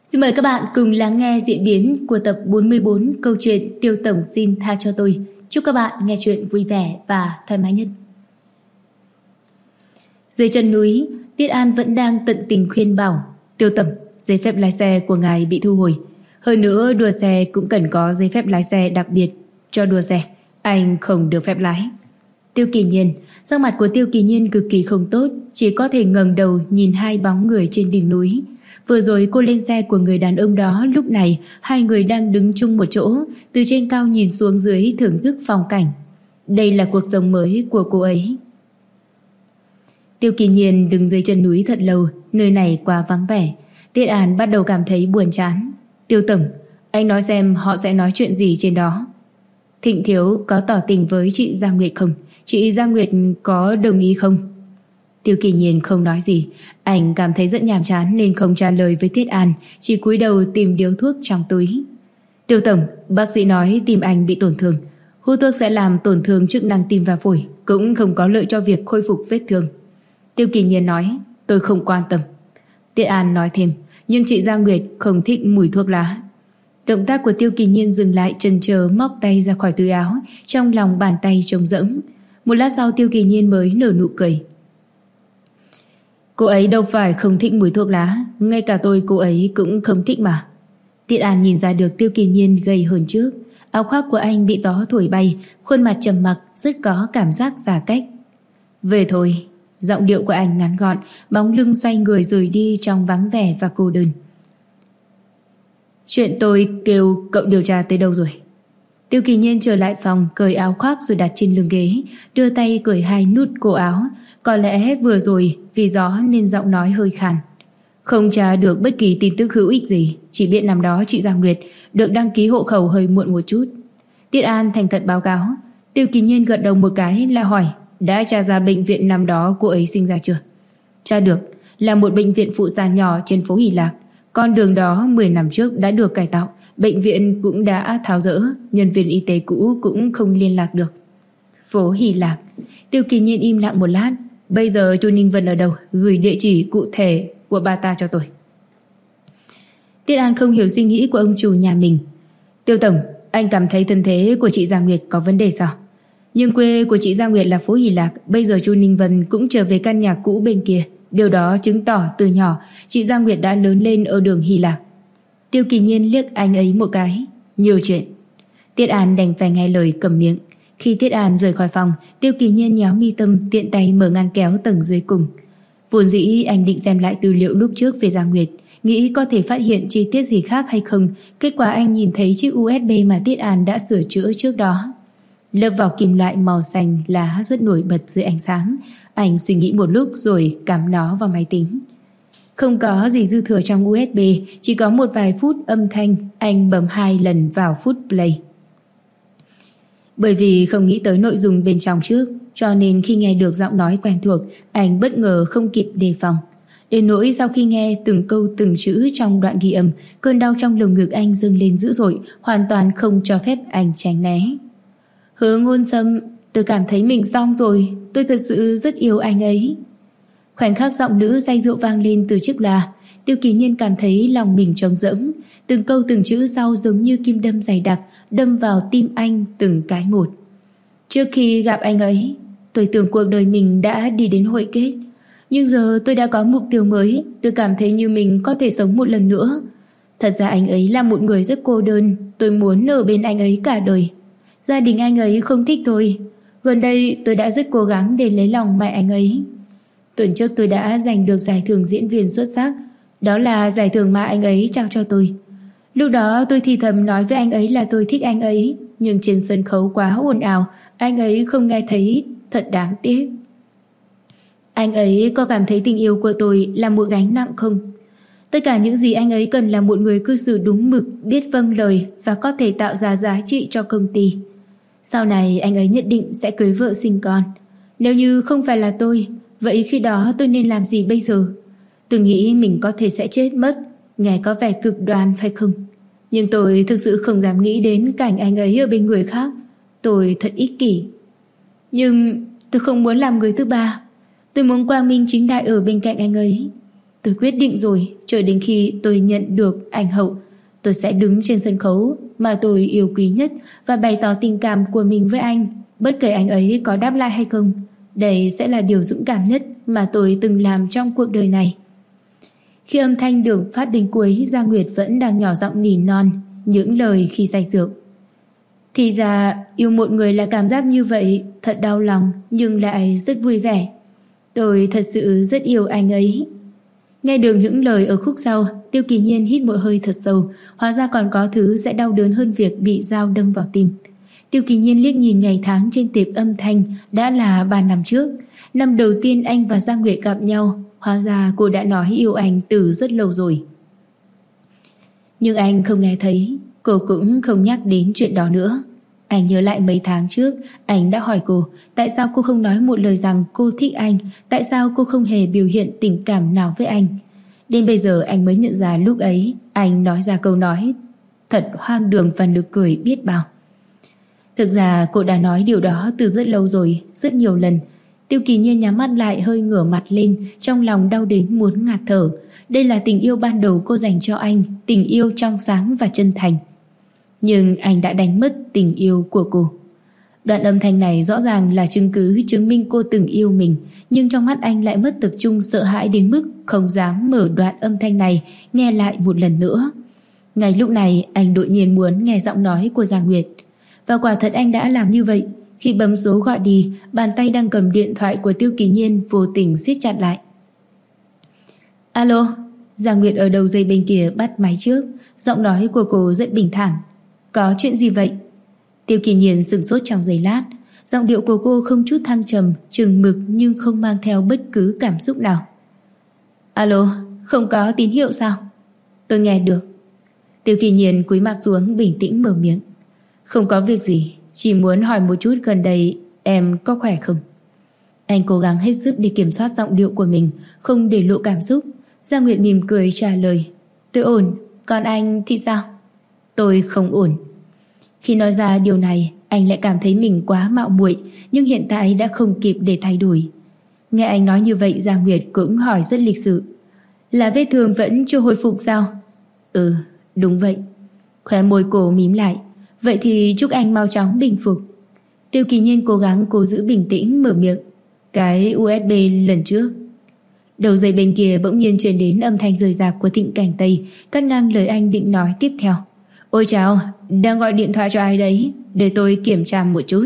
Xin mời các bạn cùng lắng nghe diễn biến của tập 44 câu chuyện Tiêu Tổng xin tha cho tôi. Chúc các bạn nghe chuyện vui vẻ và thoải mái nhất. Dưới chân núi, Tiết An vẫn đang tận tình khuyên bảo: Tiêu Tổng, giấy phép lái xe của ngài bị thu hồi. Hơn nữa đua xe cũng cần có giấy phép lái xe đặc biệt cho đua xe. Anh không được phép lái. Tiêu Kỳ Nhiên, sắc mặt của Tiêu Kỳ Nhiên cực kỳ không tốt, chỉ có thể ngẩng đầu nhìn hai bóng người trên đỉnh núi. Vừa rồi cô lên xe của người đàn ông đó, lúc này hai người đang đứng chung một chỗ, từ trên cao nhìn xuống dưới thưởng thức phong cảnh. Đây là cuộc sống mới của cô ấy. Tiêu Kỳ Nhiên đứng dưới chân núi thật lâu, nơi này quá vắng vẻ. Tiết An bắt đầu cảm thấy buồn chán. Tiêu Tổng, anh nói xem họ sẽ nói chuyện gì trên đó. Thịnh Thiếu có tỏ tình với chị Giang Nguyệt không? Chị Giang Nguyệt có đồng ý không? Tiêu Kỳ Nhiên không nói gì. Anh cảm thấy rất nhàm chán nên không trả lời với Tiết An, chỉ cúi đầu tìm điếu thuốc trong túi. Tiêu Tổng, bác sĩ nói tim anh bị tổn thương. Hút thuốc sẽ làm tổn thương chức năng tim và phổi, cũng không có lợi cho việc khôi phục vết thương. Tiêu Kỳ Nhiên nói: Tôi không quan tâm. Tiết An nói thêm: Nhưng chị Giang Nguyệt không thích mùi thuốc lá. Động tác của Tiêu Kỳ Nhiên dừng lại, chần chờ móc tay ra khỏi túi áo, trong lòng bàn tay trống rỗng. Một lát sau Tiêu Kỳ Nhiên mới nở nụ cười. Cô ấy đâu phải không thích mùi thuốc lá, ngay cả tôi cô ấy cũng không thích mà. Tiết An nhìn ra được Tiêu Kỳ Nhiên gầy hơn trước. Áo khoác của anh bị gió thổi bay, khuôn mặt trầm mặc, rất có cảm giác xa cách. Về thôi. Giọng điệu của anh ngắn gọn, bóng lưng xoay người rời đi trong vắng vẻ và cô đơn. Chuyện tôi kêu cậu điều tra tới đâu rồi? Tiêu Kỳ Nhiên trở lại phòng, cởi áo khoác rồi đặt trên lưng ghế, đưa tay cởi hai nút cổ áo. Có lẽ vừa rồi vì gió nên giọng nói hơi khàn. Không tra được bất kỳ tin tức hữu ích gì, chỉ biết năm đó chị Giang Nguyệt được đăng ký hộ khẩu hơi muộn một chút. Tiết An thành thật báo cáo. Tiêu Kỳ Nhiên gật đầu một cái là hỏi: Đã tra ra bệnh viện năm đó cô ấy sinh ra chưa? Tra được, là một bệnh viện phụ sản nhỏ trên phố Hỷ Lạc. Con đường đó 10 năm trước đã được cải tạo, bệnh viện cũng đã tháo dỡ, nhân viên y tế cũ cũng không liên lạc được. Phố Hỷ Lạc. Tiêu Kỳ Nhiên im lặng một lát. Bây giờ Chu Ninh Vân ở đâu? Gửi địa chỉ cụ thể của bà ta cho tôi. Tiết An không hiểu suy nghĩ của ông chủ nhà mình. Tiêu Tổng, anh cảm thấy thân thế của chị Giang Nguyệt có vấn đề sao? Nhưng quê của chị Giang Nguyệt là phố Hỷ Lạc, bây giờ Chu Ninh Vân cũng trở về căn nhà cũ bên kia. Điều đó chứng tỏ từ nhỏ chị Giang Nguyệt đã lớn lên ở đường Hỷ Lạc. Tiêu Kỳ Nhiên liếc anh ấy một cái. Nhiều chuyện. Tiết An đành phải nghe lời cầm miệng. Khi Tiết An rời khỏi phòng, Tiêu Kỳ Nhiên nhéo mi tâm, tiện tay mở ngăn kéo tầng dưới cùng. Vốn dĩ anh định xem lại tư liệu lúc trước về Giang Nguyệt, nghĩ có thể phát hiện chi tiết gì khác hay không. Kết quả anh nhìn thấy chiếc USB mà Tiết An đã sửa chữa trước đó. Lớp vỏ kim loại màu xanh lá rất nổi bật dưới ánh sáng. Anh suy nghĩ một lúc rồi cắm nó vào máy tính. Không có gì dư thừa trong USB, chỉ có một vài phút âm thanh. Anh bấm 2 lần vào phút play. Bởi vì không nghĩ tới nội dung bên trong trước, cho nên khi nghe được giọng nói quen thuộc, anh bất ngờ không kịp đề phòng. Đến nỗi sau khi nghe từng câu từng chữ trong đoạn ghi âm, cơn đau trong lồng ngực anh dâng lên dữ dội, hoàn toàn không cho phép anh tránh né. Hứa Ngôn Sâm, tôi cảm thấy mình xong rồi, tôi thật sự rất yêu anh ấy. Khoảnh khắc giọng nữ say rượu vang lên từ chiếc loa, Tiêu Kỳ Nhiên cảm thấy lòng mình trống rỗng. Từng câu từng chữ sau giống như kim đâm dày đặc, đâm vào tim anh từng cái một. Trước khi gặp anh ấy, tôi tưởng cuộc đời mình đã đi đến hồi kết. Nhưng giờ tôi đã có mục tiêu mới, tôi cảm thấy như mình có thể sống một lần nữa. Thật ra anh ấy là một người rất cô đơn, tôi muốn ở bên anh ấy cả đời. Gia đình anh ấy không thích tôi. Gần đây tôi đã rất cố gắng để lấy lòng mẹ anh ấy. Tuần trước tôi đã giành được giải thưởng diễn viên xuất sắc. Đó là giải thưởng mà anh ấy trao cho tôi. Lúc đó tôi thì thầm nói với anh ấy là tôi thích anh ấy, nhưng trên sân khấu quá ồn ào, anh ấy không nghe thấy, thật đáng tiếc. Anh ấy có cảm thấy tình yêu của tôi là một gánh nặng không? Tất cả những gì anh ấy cần là một người cư xử đúng mực, biết vâng lời và có thể tạo ra giá trị cho công ty. Sau này anh ấy nhất định sẽ cưới vợ sinh con. Nếu như không phải là tôi, vậy khi đó tôi nên làm gì bây giờ? Tôi nghĩ mình có thể sẽ chết mất. Nghe có vẻ cực đoan phải không? Nhưng tôi thực sự không dám nghĩ đến cảnh anh ấy ở bên người khác. Tôi thật ích kỷ. Nhưng tôi không muốn làm người thứ ba. Tôi muốn quang minh chính đại ở bên cạnh anh ấy. Tôi quyết định rồi, chờ đến khi tôi nhận được ảnh hậu, tôi sẽ đứng trên sân khấu mà tôi yêu quý nhất và bày tỏ tình cảm của mình với anh, bất kể anh ấy có đáp lại hay không. Đây sẽ là điều dũng cảm nhất mà tôi từng làm trong cuộc đời này. Khi âm thanh được phát đến cuối, Giang Nguyệt vẫn đang nhỏ giọng nỉ non những lời khi say rượu. Thì ra yêu một người là cảm giác như vậy, thật đau lòng nhưng lại rất vui vẻ. Tôi thật sự rất yêu anh ấy. Nghe được những lời ở khúc sau, Tiêu Kỳ Nhiên hít một hơi thật sâu. Hóa ra còn có thứ sẽ đau đớn hơn việc bị dao đâm vào tim. Tiêu Kỳ Nhiên liếc nhìn ngày tháng trên tệp âm thanh. Đã là 3 năm trước, năm đầu tiên anh và Giang Nguyệt gặp nhau. Hóa ra cô đã nói yêu anh từ rất lâu rồi. Nhưng anh không nghe thấy. Cô cũng không nhắc đến chuyện đó nữa. Anh nhớ lại mấy tháng trước, anh đã hỏi cô tại sao cô không nói một lời rằng cô thích anh, tại sao cô không hề biểu hiện tình cảm nào với anh. Đến bây giờ anh mới nhận ra lúc ấy anh nói ra câu nói thật hoang đường và nực cười biết bao. Thực ra cô đã nói điều đó từ rất lâu rồi, rất nhiều lần. Tiêu Kỳ Nhiên nhắm mắt lại, hơi ngửa mặt lên, trong lòng đau đến muốn ngạt thở. Đây là tình yêu ban đầu cô dành cho anh, tình yêu trong sáng và chân thành. Nhưng anh đã đánh mất tình yêu của cô. Đoạn âm thanh này rõ ràng là chứng cứ chứng minh cô từng yêu mình, nhưng trong mắt anh lại mất tập trung, sợ hãi đến mức không dám mở đoạn âm thanh này nghe lại một lần nữa. Ngay lúc này anh đột nhiên muốn nghe giọng nói của Giang Nguyệt. Và quả thật anh đã làm như vậy. Khi bấm số gọi đi, bàn tay đang cầm điện thoại của Tiêu Kỳ Nhiên vô tình siết chặt lại. Alo. Giang Nguyệt ở đầu dây bên kia bắt máy trước. Giọng nói của cô rất bình thản. Có chuyện gì vậy? Tiêu Kỳ Nhiên sửng sốt trong giây lát. Giọng điệu của cô không chút thăng trầm, chừng mực nhưng không mang theo bất cứ cảm xúc nào. Alo, không có tín hiệu sao? Tôi nghe được. Tiêu Kỳ Nhiên cúi mặt xuống bình tĩnh mở miệng. Không có việc gì, chỉ muốn hỏi một chút gần đây em có khỏe không? Anh cố gắng hết sức để kiểm soát giọng điệu của mình, không để lộ cảm xúc. Giang Nguyệt mỉm cười trả lời. Tôi ổn, còn anh thì sao? Tôi không ổn. Khi nói ra điều này, anh lại cảm thấy mình quá mạo muội, nhưng hiện tại đã không kịp để thay đổi. Nghe anh nói như vậy, Giang Nguyệt cũng hỏi rất lịch sự. Là vết thương vẫn chưa hồi phục sao? Ừ, đúng vậy. Khóe môi cô mím lại. Vậy thì chúc anh mau chóng bình phục. Tiêu Kỳ Nhiên cố gắng cố giữ bình tĩnh mở miệng. Cái USB lần trước. Đầu dây bên kia bỗng nhiên truyền đến âm thanh rời rạc của Thịnh Cảnh Tây, cắt ngang lời anh định nói tiếp theo. Ôi chào, đang gọi điện thoại cho ai đấy? Để tôi kiểm tra một chút.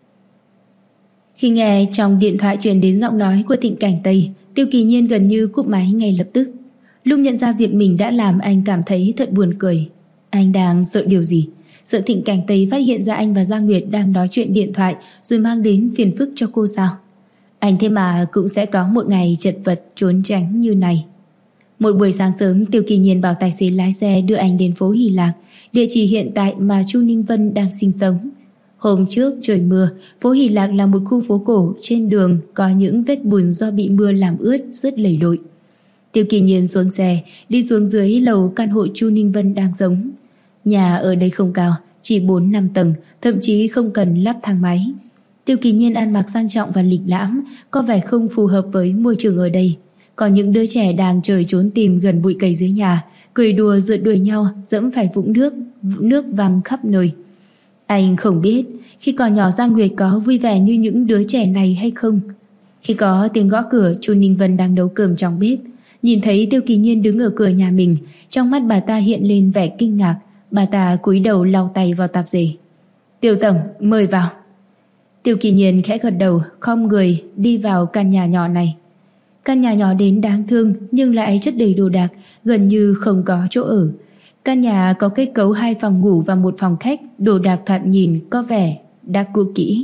Khi nghe trong điện thoại truyền đến giọng nói của Thịnh Cảnh Tây, Tiêu Kỳ Nhiên gần như cúp máy ngay lập tức. Lúc nhận ra việc mình đã làm, anh cảm thấy thật buồn cười. Anh đang sợ điều gì? Sợ Thịnh Cảnh Tây phát hiện ra anh và Giang Nguyệt đang nói chuyện điện thoại rồi mang đến phiền phức cho cô sao? Anh thế mà cũng sẽ có một ngày chật vật trốn tránh như này. Một buổi sáng sớm, Tiêu Kỳ Nhiên bảo tài xế lái xe đưa anh đến phố Hy Lạc, địa chỉ hiện tại mà Chu Ninh Vân đang sinh sống. Hôm trước trời mưa, phố Hy Lạc là một khu phố cổ, trên đường có những vết bùn do bị mưa làm ướt rất lầy lội. Tiêu Kỳ Nhiên xuống xe, đi xuống dưới lầu căn hộ Chu Ninh Vân đang sống. Nhà ở đây không cao, chỉ 4-5 tầng, thậm chí không cần lắp thang máy. Tiêu Kỳ Nhiên ăn mặc sang trọng và lịch lãm, có vẻ không phù hợp với môi trường ở đây. Có những đứa trẻ đang chơi trốn tìm gần bụi cây dưới nhà, cười đùa rượt đuổi nhau, dẫm phải vũng nước văng khắp nơi. Anh không biết khi còn nhỏ Giang Nguyệt có vui vẻ như những đứa trẻ này hay không. Khi có tiếng gõ cửa, Chu Ninh Vân đang nấu cơm trong bếp, nhìn thấy Tiêu Kỳ Nhiên đứng ở cửa nhà mình, trong mắt bà ta hiện lên vẻ kinh ngạc. Bà ta cúi đầu lau tay vào tạp dề. Tiêu tổng, mời vào. Tiêu Kỳ Nhiên khẽ gật đầu, khom người đi vào căn nhà nhỏ này. Căn nhà nhỏ đến đáng thương nhưng lại chất đầy đồ đạc, gần như không có chỗ ở. Căn nhà có kết cấu 2 phòng ngủ và 1 phòng khách, đồ đạc thoạt nhìn có vẻ đã cũ kỹ.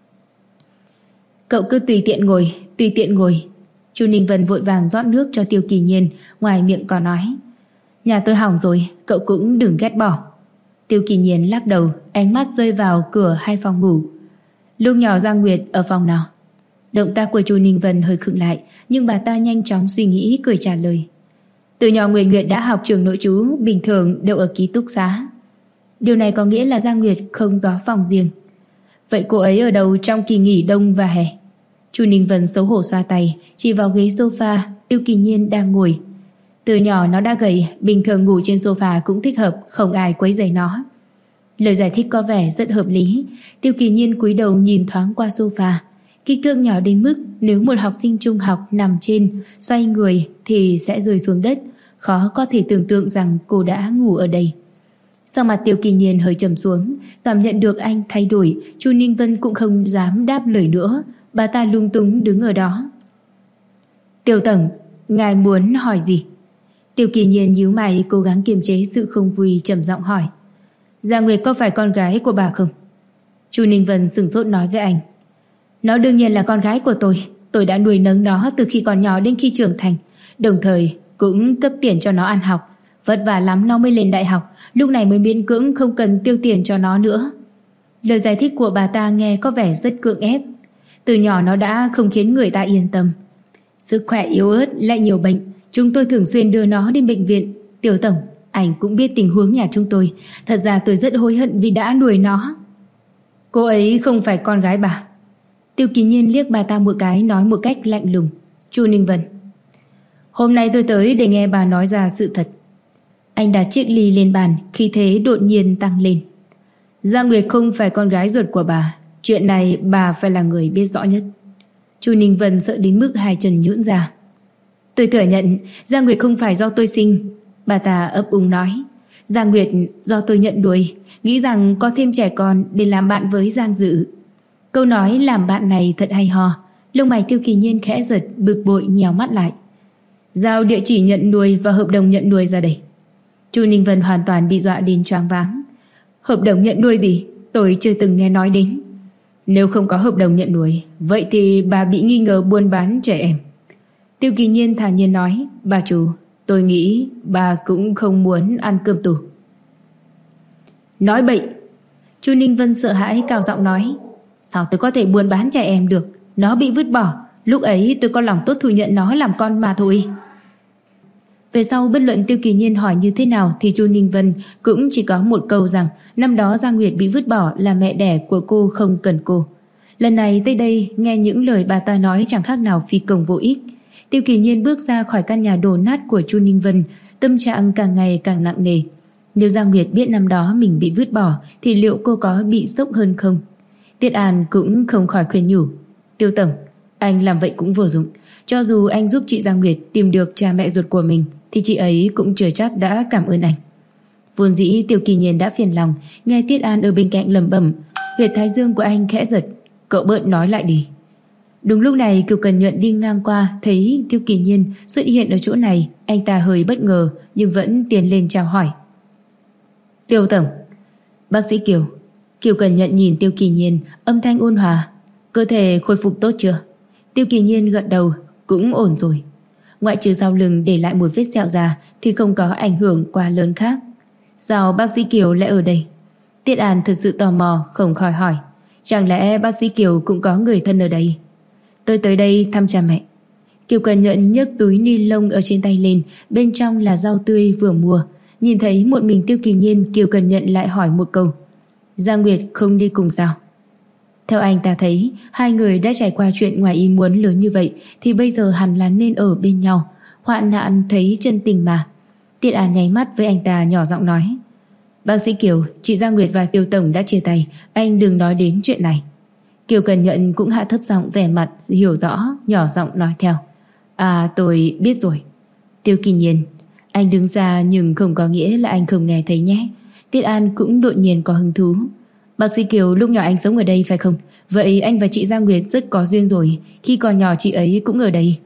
Cậu cứ tùy tiện ngồi. Chu Ninh Vân vội vàng rót nước cho Tiêu Kỳ Nhiên, ngoài miệng còn nói. Nhà tôi hỏng rồi, cậu cũng đừng ghét bỏ. Tiêu Kỳ Nhiên lắc đầu, ánh mắt rơi vào cửa 2 phòng ngủ. Lúc nhỏ Giang Nguyệt ở phòng nào? Động tác của Chu Ninh Vân hơi khựng lại, nhưng bà ta nhanh chóng suy nghĩ cười trả lời. Từ nhỏ Nguyệt đã học trường nội trú, bình thường đều ở ký túc xá. Điều này có nghĩa là Giang Nguyệt không có phòng riêng. Vậy cô ấy ở đâu trong kỳ nghỉ đông và hè? Chu Ninh Vân xấu hổ xoa tay, chỉ vào ghế sofa Tiêu Kỳ Nhiên đang ngồi. Từ nhỏ nó đã gầy, bình thường ngủ trên sofa cũng thích hợp, không ai quấy rầy nó. Lời giải thích có vẻ rất hợp lý. Tiêu Kỳ Nhiên cúi đầu nhìn thoáng qua sofa. Kích thước nhỏ đến mức nếu một học sinh trung học nằm trên, xoay người thì sẽ rơi xuống đất. Khó có thể tưởng tượng rằng cô đã ngủ ở đây. Sau mặt Tiêu Kỳ Nhiên hơi trầm xuống, cảm nhận được anh thay đổi, Chu Ninh Vân cũng không dám đáp lời nữa. Bà ta lung túng đứng ở đó. Tiêu tổng, ngài muốn hỏi gì? Tiêu Kỳ Nhiên nhíu mày, cố gắng kiềm chế sự không vui, trầm giọng hỏi. Giang Nguyệt có phải con gái của bà không? Chu Ninh Vân sửng sốt nói với anh. Nó đương nhiên là con gái của tôi đã nuôi nấng nó từ khi còn nhỏ đến khi trưởng thành, đồng thời cũng cấp tiền cho nó ăn học. Vất vả lắm nó mới lên đại học, lúc này mới miễn cưỡng không cần tiêu tiền cho nó nữa. Lời giải thích của bà ta nghe có vẻ rất cưỡng ép. Từ nhỏ nó đã không khiến người ta yên tâm. Sức khỏe yếu ớt lại nhiều bệnh, chúng tôi thường xuyên đưa nó đến bệnh viện. Tiểu tổng, anh cũng biết tình huống nhà chúng tôi. Thật ra tôi rất hối hận vì đã nuôi nó. Cô ấy không phải con gái bà. Tiêu Kỳ Nhiên liếc bà ta một cái, nói một cách lạnh lùng. Chu Ninh Vân, hôm nay tôi tới để nghe bà nói ra sự thật. Anh đặt chiếc ly lên bàn, khí thế đột nhiên tăng lên. Giang Nguyệt không phải con gái ruột của bà. Chuyện này bà phải là người biết rõ nhất. Chu Ninh Vân sợ đến mức hai chân nhũn ra. Tôi thừa nhận Giang Nguyệt không phải do tôi sinh. Bà ta ấp úng nói. Giang Nguyệt do tôi nhận nuôi, nghĩ rằng có thêm trẻ con để làm bạn với Giang Dự. Câu nói làm bạn này thật hay ho. Lông mày Tiêu Kỳ Nhiên khẽ giật, bực bội nhèo mắt lại. Giao địa chỉ nhận nuôi và hợp đồng nhận nuôi ra đây. Chu Ninh Vân hoàn toàn bị dọa đến choáng váng. Hợp đồng nhận nuôi gì? Tôi chưa từng nghe nói đến. Nếu không có hợp đồng nhận nuôi, vậy thì bà bị nghi ngờ buôn bán trẻ em. Tiêu Kỳ Nhiên thản nhiên nói. Bà chủ, tôi nghĩ bà cũng không muốn ăn cơm tù. Nói bậy. Chu Ninh Vân sợ hãi cao giọng nói. Sao tôi có thể buôn bán trẻ em được? Nó bị vứt bỏ, lúc ấy tôi có lòng tốt thu nhận nó làm con mà thôi. Về sau bất luận Tiêu Kỳ Nhiên hỏi như thế nào thì Chu Ninh Vân cũng chỉ có một câu rằng năm đó Giang Nguyệt bị vứt bỏ là mẹ đẻ của cô không cần cô. Lần này tới đây nghe những lời bà ta nói chẳng khác nào phi công vô ích. Tiêu Kỳ Nhiên bước ra khỏi căn nhà đổ nát của Chu Ninh Vân, tâm trạng càng ngày càng nặng nề. Nếu Giang Nguyệt biết năm đó mình bị vứt bỏ thì liệu cô có bị sốc hơn không? Tiết An cũng không khỏi khuyên nhủ. Tiêu tổng, anh làm vậy cũng vô dụng. Cho dù anh giúp chị Giang Nguyệt tìm được cha mẹ ruột của mình thì chị ấy cũng chưa chắc đã cảm ơn anh. Vốn dĩ Tiêu Kỳ Nhiên đã phiền lòng, nghe Tiết An ở bên cạnh lẩm bẩm, huyệt thái dương của anh khẽ giật. Cậu bớt nói lại đi. Đúng lúc này Kiều Cần Nhuận đi ngang qua, thấy Tiêu Kỳ Nhiên xuất hiện ở chỗ này. Anh ta hơi bất ngờ nhưng vẫn tiến lên chào hỏi. Tiêu tổng. Bác sĩ Kiều. Kiều Cần Nhuận nhìn Tiêu Kỳ Nhiên, âm thanh ôn hòa. Cơ thể khôi phục tốt chưa? Tiêu Kỳ Nhiên gật đầu. Cũng ổn rồi. Ngoại trừ sau lưng để lại một vết sẹo già thì không có ảnh hưởng quá lớn khác. Sao bác sĩ Kiều lại ở đây? Tiết An thật sự tò mò, không khỏi hỏi. Chẳng lẽ bác sĩ Kiều cũng có người thân ở đây? Tôi tới đây thăm cha mẹ. Kiều Cần Nhuận nhấc túi ni lông ở trên tay lên, bên trong là rau tươi vừa mua. Nhìn thấy một mình Tiêu Kỳ Nhiên, Kiều Cần Nhuận lại hỏi một câu. Giang Nguyệt không đi cùng sao? Theo anh ta thấy, hai người đã trải qua chuyện ngoài ý muốn lớn như vậy thì bây giờ hẳn là nên ở bên nhau. Hoạn nạn thấy chân tình mà. Tiết An nháy mắt với anh ta nhỏ giọng nói. Bác sĩ Kiều, chị Giang Nguyệt và Tiêu tổng đã chia tay, anh đừng nói đến chuyện này. Kiều Cần Nhuận cũng hạ thấp giọng, vẻ mặt hiểu rõ, nhỏ giọng nói theo. À, tôi biết rồi. Tiêu Kỳ Nhiên, anh đứng ra nhưng không có nghĩa là anh không nghe thấy nhé. Tiết An cũng đột nhiên có hứng thú. Bác sĩ Kiều lúc nhỏ anh sống ở đây phải không? Vậy anh và chị Giang Nguyệt rất có duyên rồi. Khi còn nhỏ chị ấy cũng ở đây.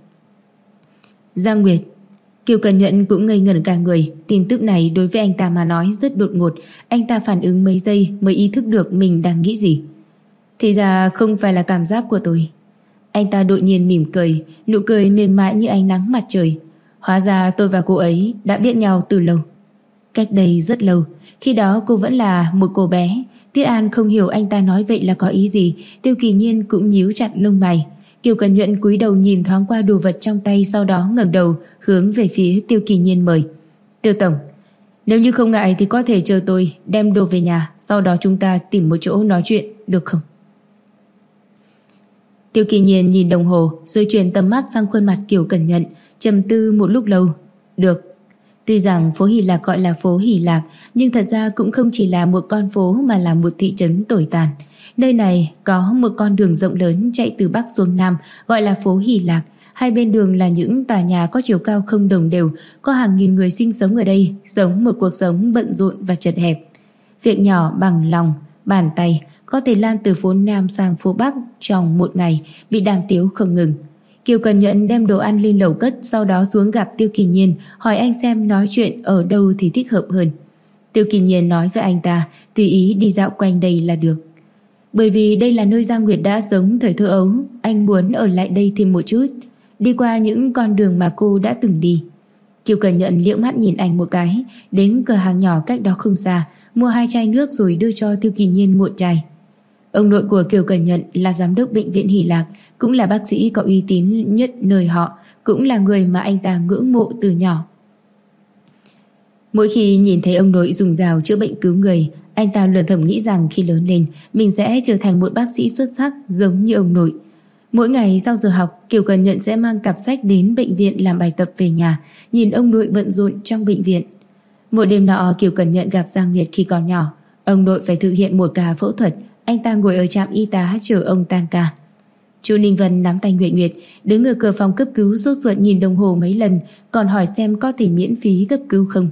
Giang Nguyệt. Kiều Cần Nhuận cũng ngây ngẩn cả người. Tin tức này đối với anh ta mà nói rất đột ngột. Anh ta phản ứng mấy giây mới ý thức được mình đang nghĩ gì. Thì ra không phải là cảm giác của tôi. Anh ta đột nhiên mỉm cười, nụ cười mềm mại như ánh nắng mặt trời. Hóa ra tôi và cô ấy đã biết nhau từ lâu. Cách đây rất lâu. Khi đó cô vẫn là một cô bé. Tiết An không hiểu anh ta nói vậy là có ý gì. Tiêu Kỳ Nhiên cũng nhíu chặt lông mày. Kiều Cần Nhuận cúi đầu nhìn thoáng qua đồ vật trong tay, sau đó ngẩng đầu hướng về phía Tiêu Kỳ Nhiên mời. Tiêu tổng, nếu như không ngại thì có thể chờ tôi đem đồ về nhà, sau đó chúng ta tìm một chỗ nói chuyện, được không? Tiêu Kỳ Nhiên nhìn đồng hồ rồi chuyển tầm mắt sang khuôn mặt Kiều Cần Nhuận, trầm tư một lúc lâu. Được, Tuy rằng phố Hy Lạc gọi là phố Hy Lạc, nhưng thật ra cũng không chỉ là một con phố mà là một thị trấn tồi tàn. Nơi này có một con đường rộng lớn chạy từ Bắc xuống Nam gọi là phố Hy Lạc. Hai bên đường là những tòa nhà có chiều cao không đồng đều, có hàng nghìn người sinh sống ở đây, sống một cuộc sống bận rộn và chật hẹp. Việc nhỏ bằng lòng, bàn tay có thể lan từ phố Nam sang phố Bắc trong một ngày, bị đàm tiếu không ngừng. Kiều Cần Nhuận đem đồ ăn lên lầu cất, sau đó xuống gặp Tiêu Kỳ Nhiên, hỏi anh xem nói chuyện ở đâu thì thích hợp hơn. Tiêu Kỳ Nhiên nói với anh ta tùy ý đi dạo quanh đây là được. Bởi vì đây là nơi Giang Nguyệt đã sống thời thơ ấu, anh muốn ở lại đây thêm một chút, đi qua những con đường mà cô đã từng đi. Kiều Cần Nhuận liếc mắt nhìn anh một cái, đến cửa hàng nhỏ cách đó không xa, mua 2 chai nước rồi đưa cho Tiêu Kỳ Nhiên một chai. Ông nội của Kiều Cần Nhuận là giám đốc bệnh viện Hy Lạc, cũng là bác sĩ có uy tín nhất nơi họ, cũng là người mà anh ta ngưỡng mộ từ nhỏ. Mỗi khi nhìn thấy ông nội dùng dao chữa bệnh cứu người, anh ta luôn thầm nghĩ rằng khi lớn lên mình sẽ trở thành một bác sĩ xuất sắc giống như ông nội. Mỗi ngày sau giờ học, Kiều Cần Nhuận sẽ mang cặp sách đến bệnh viện làm bài tập về nhà, nhìn ông nội bận rộn trong bệnh viện. Một đêm nọ, Kiều Cần Nhuận gặp Giang Nguyệt khi còn nhỏ. Ông nội phải thực hiện một ca phẫu thuật, anh ta ngồi ở trạm y tá chờ ông tan ca. Chu Ninh Vân nắm tay Nguyệt Nguyệt, đứng ở cửa phòng cấp cứu sốt ruột nhìn đồng hồ mấy lần, còn hỏi xem có thể miễn phí cấp cứu không.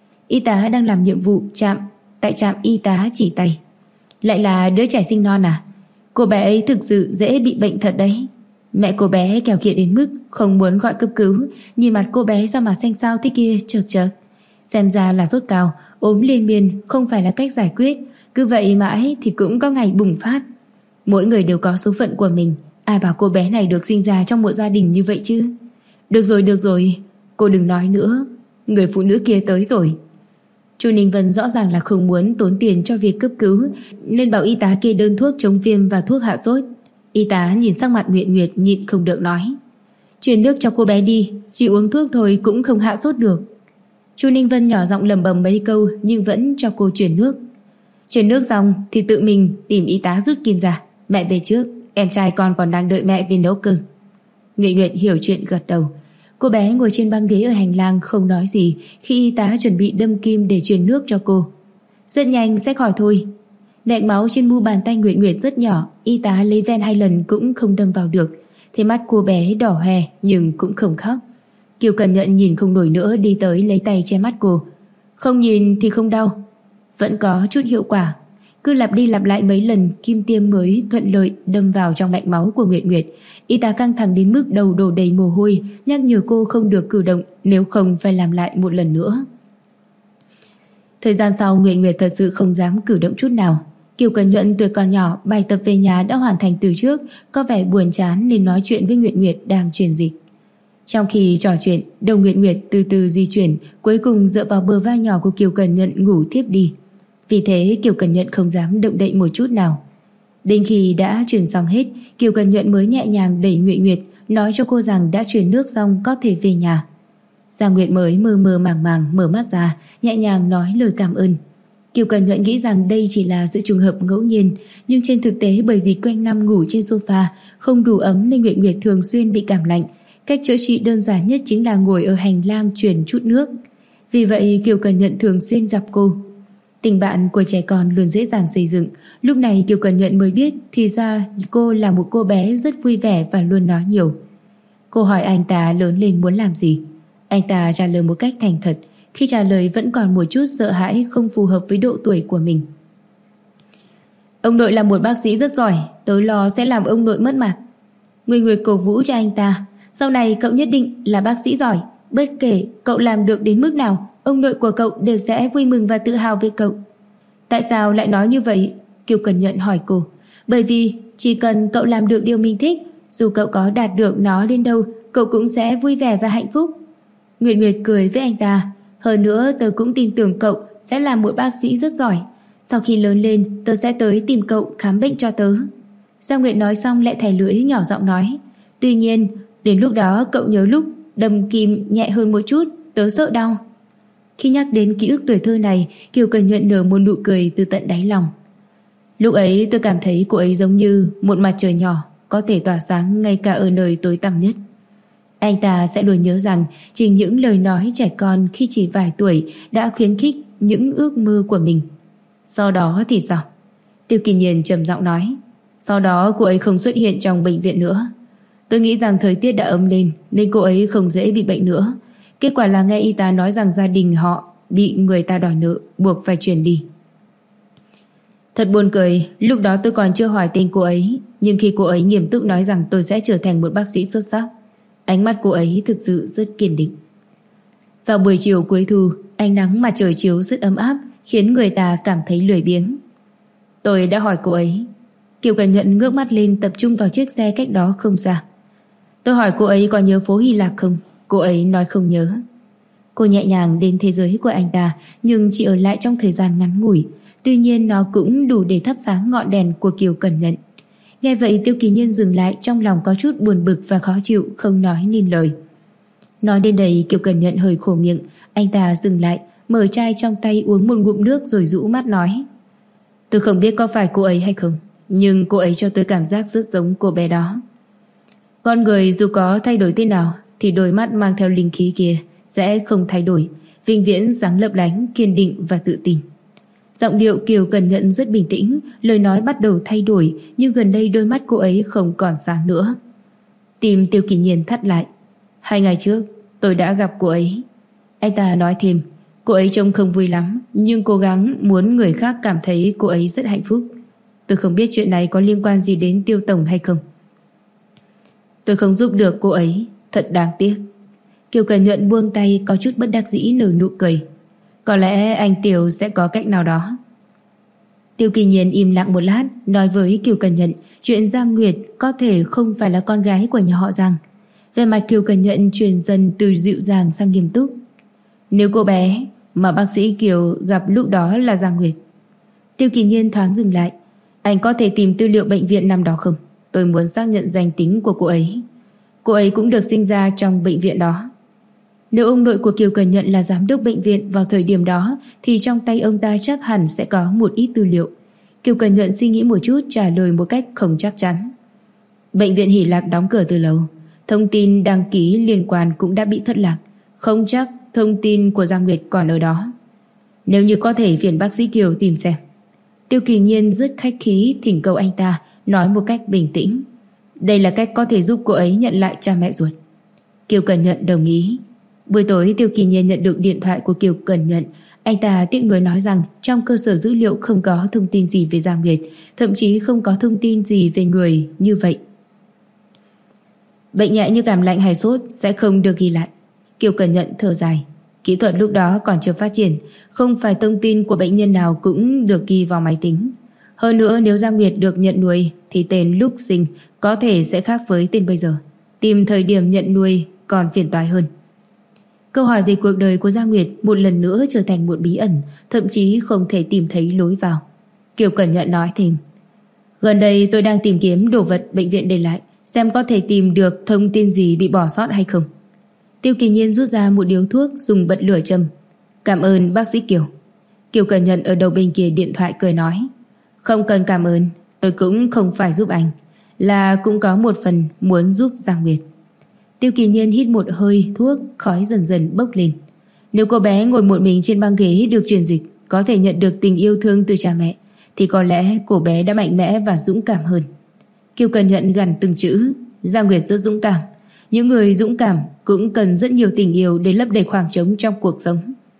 Y tá đang làm nhiệm vụ tại trạm y tá chỉ tay. Lại là đứa trẻ sinh non à? Cô bé ấy thực sự dễ bị bệnh thật đấy. Mẹ cô bé keo kiệt đến mức không muốn gọi cấp cứu, nhìn mặt cô bé sao mà xanh xao thế kia, chực chực. Xem ra là sốt cao, ốm liên miên không phải là cách giải quyết, cứ vậy mãi thì cũng có ngày bùng phát. Mỗi người đều có số phận của mình, ai bảo cô bé này được sinh ra trong một gia đình như vậy chứ. Được rồi, cô đừng nói nữa, người phụ nữ kia tới rồi. Chu Ninh Vân rõ ràng là không muốn tốn tiền cho việc cấp cứu, nên bảo y tá kê đơn thuốc chống viêm và thuốc hạ sốt. Y tá nhìn sắc mặt Nguyệt Nguyệt nhịn không được nói: "Truyền nước cho cô bé đi, chỉ uống thuốc thôi cũng không hạ sốt được." Chu Ninh Vân nhỏ giọng lẩm bẩm mấy câu nhưng vẫn cho cô truyền nước. Truyền nước xong thì tự mình tìm y tá rút kim ra. "Mẹ về trước, em trai con còn đang đợi mẹ về nấu cơm." Nguyệt Nguyệt hiểu chuyện gật đầu. Cô bé ngồi trên băng ghế ở hành lang không nói gì khi y tá chuẩn bị đâm kim để truyền nước cho cô. "Rất nhanh sẽ khỏi thôi." Mẹc máu trên mu bàn tay Nguyệt Nguyệt rất nhỏ, y tá lấy ven 2 lần cũng không đâm vào được. Thế mắt cô bé đỏ hoe nhưng cũng không khóc. Kiều Cần Nhuận nhìn không nổi nữa, đi tới lấy tay che mắt cô. "Không nhìn thì không đau." Vẫn có chút hiệu quả. Cứ lặp đi lặp lại mấy lần, kim tiêm mới thuận lợi đâm vào trong mạch máu của Nguyệt Nguyệt. Y tá căng thẳng đến mức đầu đổ đầy mồ hôi, nhắc nhở cô không được cử động, nếu không phải làm lại một lần nữa. Thời gian sau, Nguyệt Nguyệt thật sự không dám cử động chút nào. Kiều Cần Nhuận tuổi còn nhỏ, bài tập về nhà đã hoàn thành từ trước, có vẻ buồn chán nên nói chuyện với Nguyệt Nguyệt đang truyền dịch. Trong khi trò chuyện, đầu Nguyệt Nguyệt từ từ di chuyển, cuối cùng dựa vào bờ vai nhỏ của Kiều Cần Nhuận ngủ thiếp đi. Vì thế Kiều Cần Nhuận không dám động đậy một chút nào. Đến khi đã truyền xong hết, Kiều Cần Nhuận mới nhẹ nhàng đẩy Nguyệt Nguyệt, nói cho cô rằng đã truyền nước xong có thể về nhà. Giang Nguyệt mới mơ mơ màng màng mở mắt ra, nhẹ nhàng nói lời cảm ơn. Kiều Cần Nhuận nghĩ rằng đây chỉ là sự trùng hợp ngẫu nhiên, nhưng trên thực tế bởi vì quanh năm ngủ trên sofa không đủ ấm nên Nguyệt Nguyệt thường xuyên bị cảm lạnh. Cách chữa trị đơn giản nhất chính là ngồi ở hành lang truyền chút nước. Vì vậy Kiều Cần Nhuận thường xuyên gặp cô. Tình bạn của trẻ con luôn dễ dàng xây dựng. Lúc này Kiều Cần Nhuận mới biết thì ra cô là một cô bé rất vui vẻ và luôn nói nhiều. Cô hỏi anh ta lớn lên muốn làm gì. Anh ta trả lời một cách thành thật. Khi trả lời vẫn còn một chút sợ hãi, không phù hợp với độ tuổi của mình. "Ông nội là một bác sĩ rất giỏi, tớ lo sẽ làm ông nội mất mặt." Nguyệt Nguyệt cổ vũ cho anh ta: "Sau này cậu nhất định là bác sĩ giỏi. Bất kể cậu làm được đến mức nào, ông nội của cậu đều sẽ vui mừng và tự hào về cậu." "Tại sao lại nói như vậy?" Kiều Cần Nhuận hỏi cô. "Bởi vì chỉ cần cậu làm được điều mình thích, dù cậu có đạt được nó đến đâu, cậu cũng sẽ vui vẻ và hạnh phúc." Nguyệt Nguyệt cười với anh ta: "Hơn nữa tớ cũng tin tưởng cậu sẽ là một bác sĩ rất giỏi. Sau khi lớn lên tớ sẽ tới tìm cậu khám bệnh cho tớ." Giang Nguyệt nói xong lại thè lưỡi nhỏ giọng nói: "Tuy nhiên đến lúc đó cậu nhớ lúc đâm kim nhẹ hơn một chút, tớ sợ đau." Khi nhắc đến ký ức tuổi thơ này, Kiều Cần Nhuận nở một nụ cười từ tận đáy lòng. "Lúc ấy tôi cảm thấy cô ấy giống như một mặt trời nhỏ, có thể tỏa sáng ngay cả ở nơi tối tăm nhất." Anh ta sẽ luôn nhớ rằng chính những lời nói trẻ con khi chỉ vài tuổi đã khuyến khích những ước mơ của mình. Sau đó thì sao? Tiêu Kỳ Nhiên trầm giọng nói. Sau đó cô ấy không xuất hiện trong bệnh viện nữa. Tôi nghĩ rằng thời tiết đã ấm lên nên cô ấy không dễ bị bệnh nữa. Kết quả là nghe y tá nói rằng gia đình họ bị người ta đòi nợ, buộc phải chuyển đi. Thật buồn cười, lúc đó tôi còn chưa hỏi tên cô ấy, nhưng khi cô ấy nghiêm túc nói rằng tôi sẽ trở thành một bác sĩ xuất sắc, ánh mắt cô ấy thực sự rất kiên định. Vào buổi chiều cuối thu, ánh nắng mặt trời chiếu rất ấm áp, khiến người ta cảm thấy lười biếng. Tôi đã hỏi cô ấy. Kiều Cẩn Nhuận ngước mắt lên, tập trung vào chiếc xe cách đó không xa. Tôi hỏi cô ấy có nhớ phố Hy Lạc không? Cô ấy nói không nhớ. Cô nhẹ nhàng đến thế giới của anh ta, nhưng chỉ ở lại trong thời gian ngắn ngủi. Tuy nhiên nó cũng đủ để thắp sáng ngọn đèn của Kiều Cẩn Nhuận. Nghe vậy Tiêu Kỳ Nhiên dừng lại, trong lòng có chút buồn bực và khó chịu, không nói nên lời. Nói đến đây Kiều Cẩn Nhuận hơi khổ miệng. Anh ta dừng lại, mở chai trong tay uống một ngụm nước rồi rũ mắt nói. Tôi không biết có phải cô ấy hay không, nhưng cô ấy cho tôi cảm giác rất giống cô bé đó. Con người dù có thay đổi thế nào thì đôi mắt mang theo linh khí kia sẽ không thay đổi, vĩnh viễn sáng lấp lánh, kiên định và tự tin. Giọng điệu Kiều Cẩn Nhuận rất bình tĩnh, lời nói bắt đầu thay đổi, nhưng gần đây đôi mắt cô ấy không còn sáng nữa. Tim Tiêu Kỳ Nhiên thắt lại. 2 ngày trước tôi đã gặp cô ấy. Anh ta nói thêm, cô ấy trông không vui lắm, nhưng cố gắng muốn người khác cảm thấy cô ấy rất hạnh phúc. Tôi không biết chuyện này có liên quan gì đến Tiêu tổng hay không. Tôi không giúp được cô ấy, thật đáng tiếc. Kiều Cẩn Nhuận buông tay, có chút bất đắc dĩ nở nụ cười. Có lẽ anh Tiêu sẽ có cách nào đó. Tiêu Kỳ Nhiên im lặng một lát, nói với Kiều Cẩn Nhuận chuyện Giang Nguyệt có thể không phải là con gái của nhà họ Giang. Về mặt Kiều Cẩn Nhuận chuyển dần từ dịu dàng sang nghiêm túc. Nếu cô bé mà bác sĩ Kiều gặp lúc đó là Giang Nguyệt. Tiêu Kỳ Nhiên thoáng dừng lại. Anh có thể tìm tư liệu bệnh viện năm đó không? Tôi muốn xác nhận danh tính của cô ấy. Cô ấy cũng được sinh ra trong bệnh viện đó. Nếu ông nội của Kiều Cẩn Nhuận là giám đốc bệnh viện vào thời điểm đó thì trong tay ông ta chắc hẳn sẽ có một ít tư liệu. Kiều Cẩn Nhuận suy nghĩ một chút, trả lời một cách không chắc chắn. Bệnh viện Hỷ Lạc đóng cửa từ lâu, thông tin đăng ký liên quan cũng đã bị thất lạc. Không chắc thông tin của Giang Nguyệt còn ở đó. Nếu như có thể phiền bác sĩ Kiều tìm xem. Tiêu Kỳ Nhiên rất khách khí thỉnh cầu anh ta nói một cách bình tĩnh. Đây là cách có thể giúp cô ấy nhận lại cha mẹ ruột. Kiều Cẩn Nhuận đồng ý. Buổi tối Tiêu Kỳ Nhiên nhận được điện thoại của Kiều Cẩn Nhuận. Anh ta tiếc nuối nói rằng trong cơ sở dữ liệu không có thông tin gì về Giang Nguyệt, thậm chí không có thông tin gì về người như vậy. Bệnh nhẹ như cảm lạnh hay sốt sẽ không được ghi lại. Kiều Cẩn Nhuận thở dài. Kỹ thuật lúc đó còn chưa phát triển, không phải thông tin của bệnh nhân nào cũng được ghi vào máy tính. Hơn nữa nếu Giang Nguyệt được nhận nuôi thì tên lúc sinh có thể sẽ khác với tên bây giờ. Tìm thời điểm nhận nuôi còn phiền toái hơn. Câu hỏi về cuộc đời của Giang Nguyệt một lần nữa trở thành một bí ẩn, thậm chí không thể tìm thấy lối vào. Kiều Cẩn Nhuận nói thêm. Gần đây tôi đang tìm kiếm đồ vật bệnh viện để lại, xem có thể tìm được thông tin gì bị bỏ sót hay không. Tiêu Kỳ Nhiên rút ra một điếu thuốc, dùng bật lửa châm. Cảm ơn bác sĩ Kiều. Kiều Cẩn Nhuận ở đầu bên kia điện thoại cười nói. Không cần cảm ơn, tôi cũng không phải giúp anh, là cũng có một phần muốn giúp Giang Nguyệt. Tiêu Kỳ Nhiên hít một hơi thuốc, khói dần dần bốc lên. Nếu cô bé ngồi một mình trên băng ghế được truyền dịch, có thể nhận được tình yêu thương từ cha mẹ, thì có lẽ cô bé đã mạnh mẽ và dũng cảm hơn. Kiều Cẩn Nhuận gằn từng chữ. Giang Nguyệt rất dũng cảm. Những người dũng cảm cũng cần rất nhiều tình yêu để lấp đầy khoảng trống trong cuộc sống.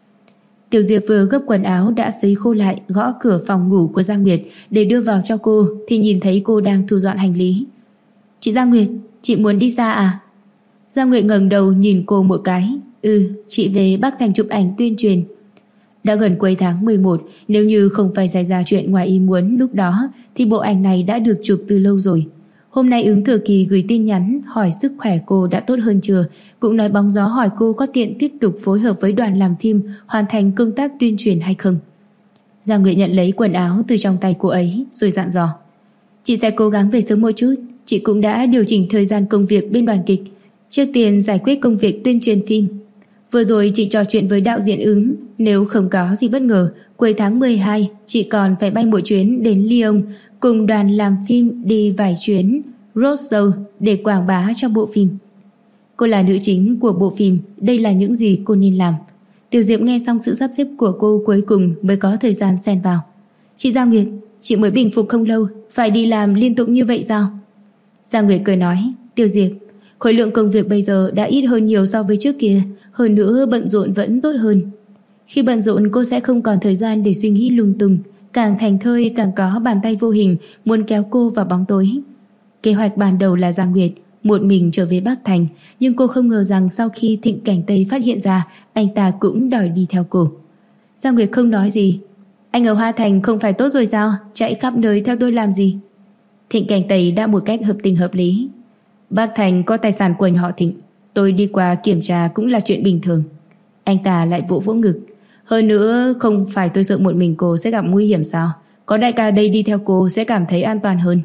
Tiểu Diệp vừa gấp quần áo đã sấy khô lại, gõ cửa phòng ngủ của Giang Nguyệt để đưa vào cho cô thì nhìn thấy cô đang thu dọn hành lý. Chị Giang Nguyệt, chị muốn đi xa à? Giang Nguyệt ngẩng đầu nhìn cô một cái. Chị về Bắc Thành chụp ảnh tuyên truyền. Đã gần cuối tháng 11, nếu như không phải xảy ra chuyện ngoài ý muốn lúc đó thì bộ ảnh này đã được chụp từ lâu rồi. Hôm nay Ứng Thừa Kỳ gửi tin nhắn hỏi sức khỏe cô đã tốt hơn chưa, cũng nói bóng gió hỏi cô có tiện tiếp tục phối hợp với đoàn làm phim hoàn thành công tác tuyên truyền hay không. Giang Nguyệt nhận lấy quần áo từ trong tay cô ấy rồi dặn dò. Chị sẽ cố gắng về sớm một chút. Chị cũng đã điều chỉnh thời gian công việc bên đoàn kịch. Trước tiên giải quyết công việc tuyên truyền phim. Vừa rồi chị trò chuyện với đạo diễn Ứng, nếu không có gì bất ngờ, cuối tháng 12 chị còn phải bay một chuyến đến Lyon cùng đoàn làm phim đi vài chuyến roadshow để quảng bá cho bộ phim. Cô là nữ chính của bộ phim, đây là những gì cô nên làm. Tiểu Diệp nghe xong sự sắp xếp của cô cuối cùng mới có thời gian xen vào. Chị Giang Nguyệt, chị mới bình phục không lâu, phải đi làm liên tục như vậy sao? Giang Nguyệt cười nói, Tiểu Diệp, khối lượng công việc bây giờ đã ít hơn nhiều so với trước kia, hơn nữa bận rộn vẫn tốt hơn. Khi bận rộn cô sẽ không còn thời gian để suy nghĩ lung tung, càng thành thơi càng có bàn tay vô hình muốn kéo cô vào bóng tối. Kế hoạch ban đầu là Giang Nguyệt một mình trở về Bắc Thành, nhưng cô không ngờ rằng sau khi Thịnh Cảnh Tây phát hiện ra, anh ta cũng đòi đi theo cô. Giang Nguyệt không nói gì. Anh ở Hoa Thành không phải tốt rồi sao? Chạy khắp nơi theo tôi làm gì? Thịnh Cảnh Tây đã một cách hợp tình hợp lý. Bắc Thành có tài sản của anh họ Thịnh, tôi đi qua kiểm tra cũng là chuyện bình thường. Anh ta lại vỗ vỗ ngực. Hơn nữa không phải tôi sợ một mình cô sẽ gặp nguy hiểm sao? Có đại ca đây đi theo cô sẽ cảm thấy an toàn hơn.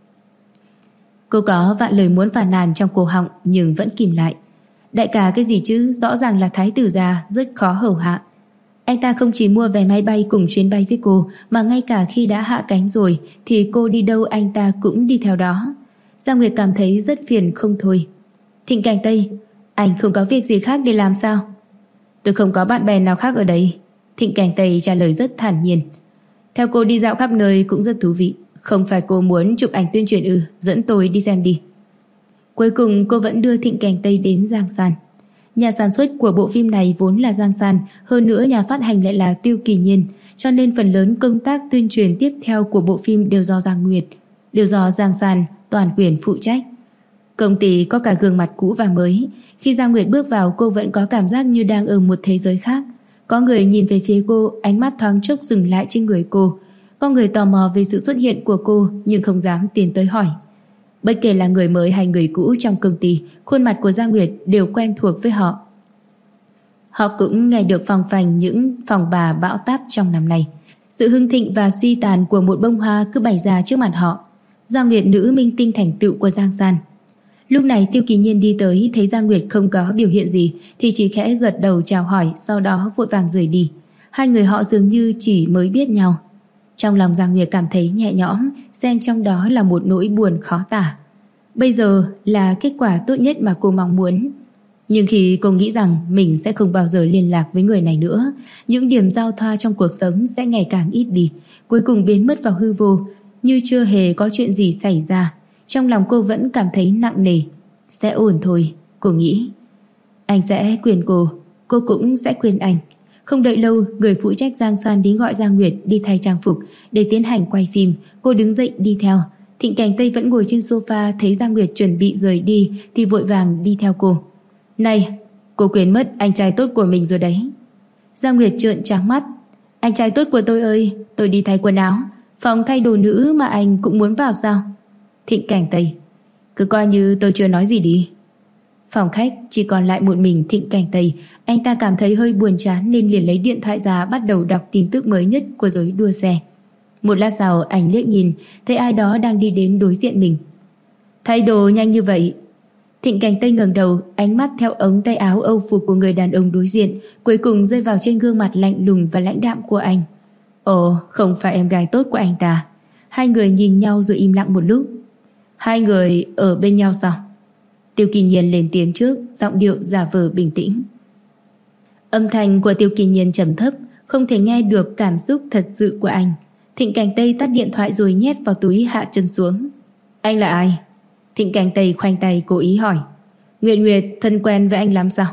Cô có vạn lời muốn phàn nàn trong cổ họng nhưng vẫn kìm lại. Đại ca cái gì chứ, rõ ràng là thái tử già, rất khó hầu hạ. Anh ta không chỉ mua vé máy bay cùng chuyến bay với cô, mà ngay cả khi đã hạ cánh rồi thì cô đi đâu anh ta cũng đi theo đó. Giang Nguyệt cảm thấy rất phiền không thôi. Thịnh Cảnh Tây, anh không có việc gì khác để làm sao? Tôi không có bạn bè nào khác ở đây. Thịnh Cảnh Tây trả lời rất thản nhiên. Theo cô đi dạo khắp nơi cũng rất thú vị. Không phải cô muốn chụp ảnh tuyên truyền ư? Dẫn tôi đi xem đi. Cuối cùng cô vẫn đưa Thịnh Cảnh Tây đến Giang San. Nhà sản xuất của bộ phim này vốn là Giang San, hơn nữa nhà phát hành lại là Tiêu Kỳ Nhiên, cho nên phần lớn công tác tuyên truyền tiếp theo của bộ phim đều do Giang San toàn quyền phụ trách. Công ty có cả gương mặt cũ và mới. Khi Giang Nguyệt bước vào, cô vẫn có cảm giác như đang ở một thế giới khác. Có người nhìn về phía cô, ánh mắt thoáng chốc dừng lại trên người cô. Có người tò mò về sự xuất hiện của cô nhưng không dám tiến tới hỏi. Bất kể là người mới hay người cũ trong công ty, khuôn mặt của Giang Nguyệt đều quen thuộc với họ. Họ cũng nghe được phòng phành những phòng bà bão táp trong năm nay. Sự hưng thịnh và suy tàn của một bông hoa cứ bày ra trước mặt họ. Giang Nguyệt, nữ minh tinh thành tựu của Giang San. Lúc này Tiêu Kỳ Nhiên đi tới, thấy Giang Nguyệt không có biểu hiện gì thì chỉ khẽ gật đầu chào hỏi, sau đó vội vàng rời đi. Hai người họ dường như chỉ mới biết nhau. Trong lòng Giang Nguyệt cảm thấy nhẹ nhõm, xen trong đó là một nỗi buồn khó tả. Bây giờ là kết quả tốt nhất mà cô mong muốn. Nhưng khi cô nghĩ rằng mình sẽ không bao giờ liên lạc với người này nữa, những điểm giao thoa trong cuộc sống sẽ ngày càng ít đi, cuối cùng biến mất vào hư vô, như chưa hề có chuyện gì xảy ra. Trong lòng cô vẫn cảm thấy nặng nề. Sẽ ổn thôi, cô nghĩ. Anh sẽ khuyên cô cũng sẽ khuyên anh. Không đợi lâu, người phụ trách Giang San đến gọi Giang Nguyệt đi thay trang phục để tiến hành quay phim. Cô đứng dậy đi theo. Thịnh Cảnh Tây vẫn ngồi trên sofa, thấy Giang Nguyệt chuẩn bị rời đi thì vội vàng đi theo cô. Này, cô quên mất anh trai tốt của mình rồi đấy. Giang Nguyệt trợn trắng mắt. Anh trai tốt của tôi ơi, tôi đi thay quần áo. Phòng thay đồ nữ mà anh cũng muốn vào sao? Thịnh Cảnh Tây, cứ coi như tôi chưa nói gì đi. Phòng khách chỉ còn lại một mình Thịnh Cảnh Tây. Anh ta cảm thấy hơi buồn chán nên liền lấy điện thoại ra bắt đầu đọc tin tức mới nhất của giới đua xe. Một lát sau anh liếc nhìn, thấy ai đó đang đi đến đối diện mình. Thay đồ nhanh như vậy? Thịnh Cảnh Tây ngẩng đầu, ánh mắt theo ống tay áo âu phục của người đàn ông đối diện, cuối cùng rơi vào trên gương mặt lạnh lùng và lãnh đạm của anh. Ồ, không phải em gái tốt của anh ta. Hai người nhìn nhau rồi im lặng một lúc. Hai người ở bên nhau sao? Tiêu Kỳ Nhiên lên tiếng trước, giọng điệu giả vờ bình tĩnh. Âm thanh của Tiêu Kỳ Nhiên trầm thấp, không thể nghe được cảm xúc thật sự của anh. Thịnh Cảnh Tây tắt điện thoại rồi nhét vào túi, hạ chân xuống. Anh là ai? Thịnh Cảnh Tây khoanh tay cố ý hỏi. Nguyệt Nguyệt thân quen với anh lắm sao?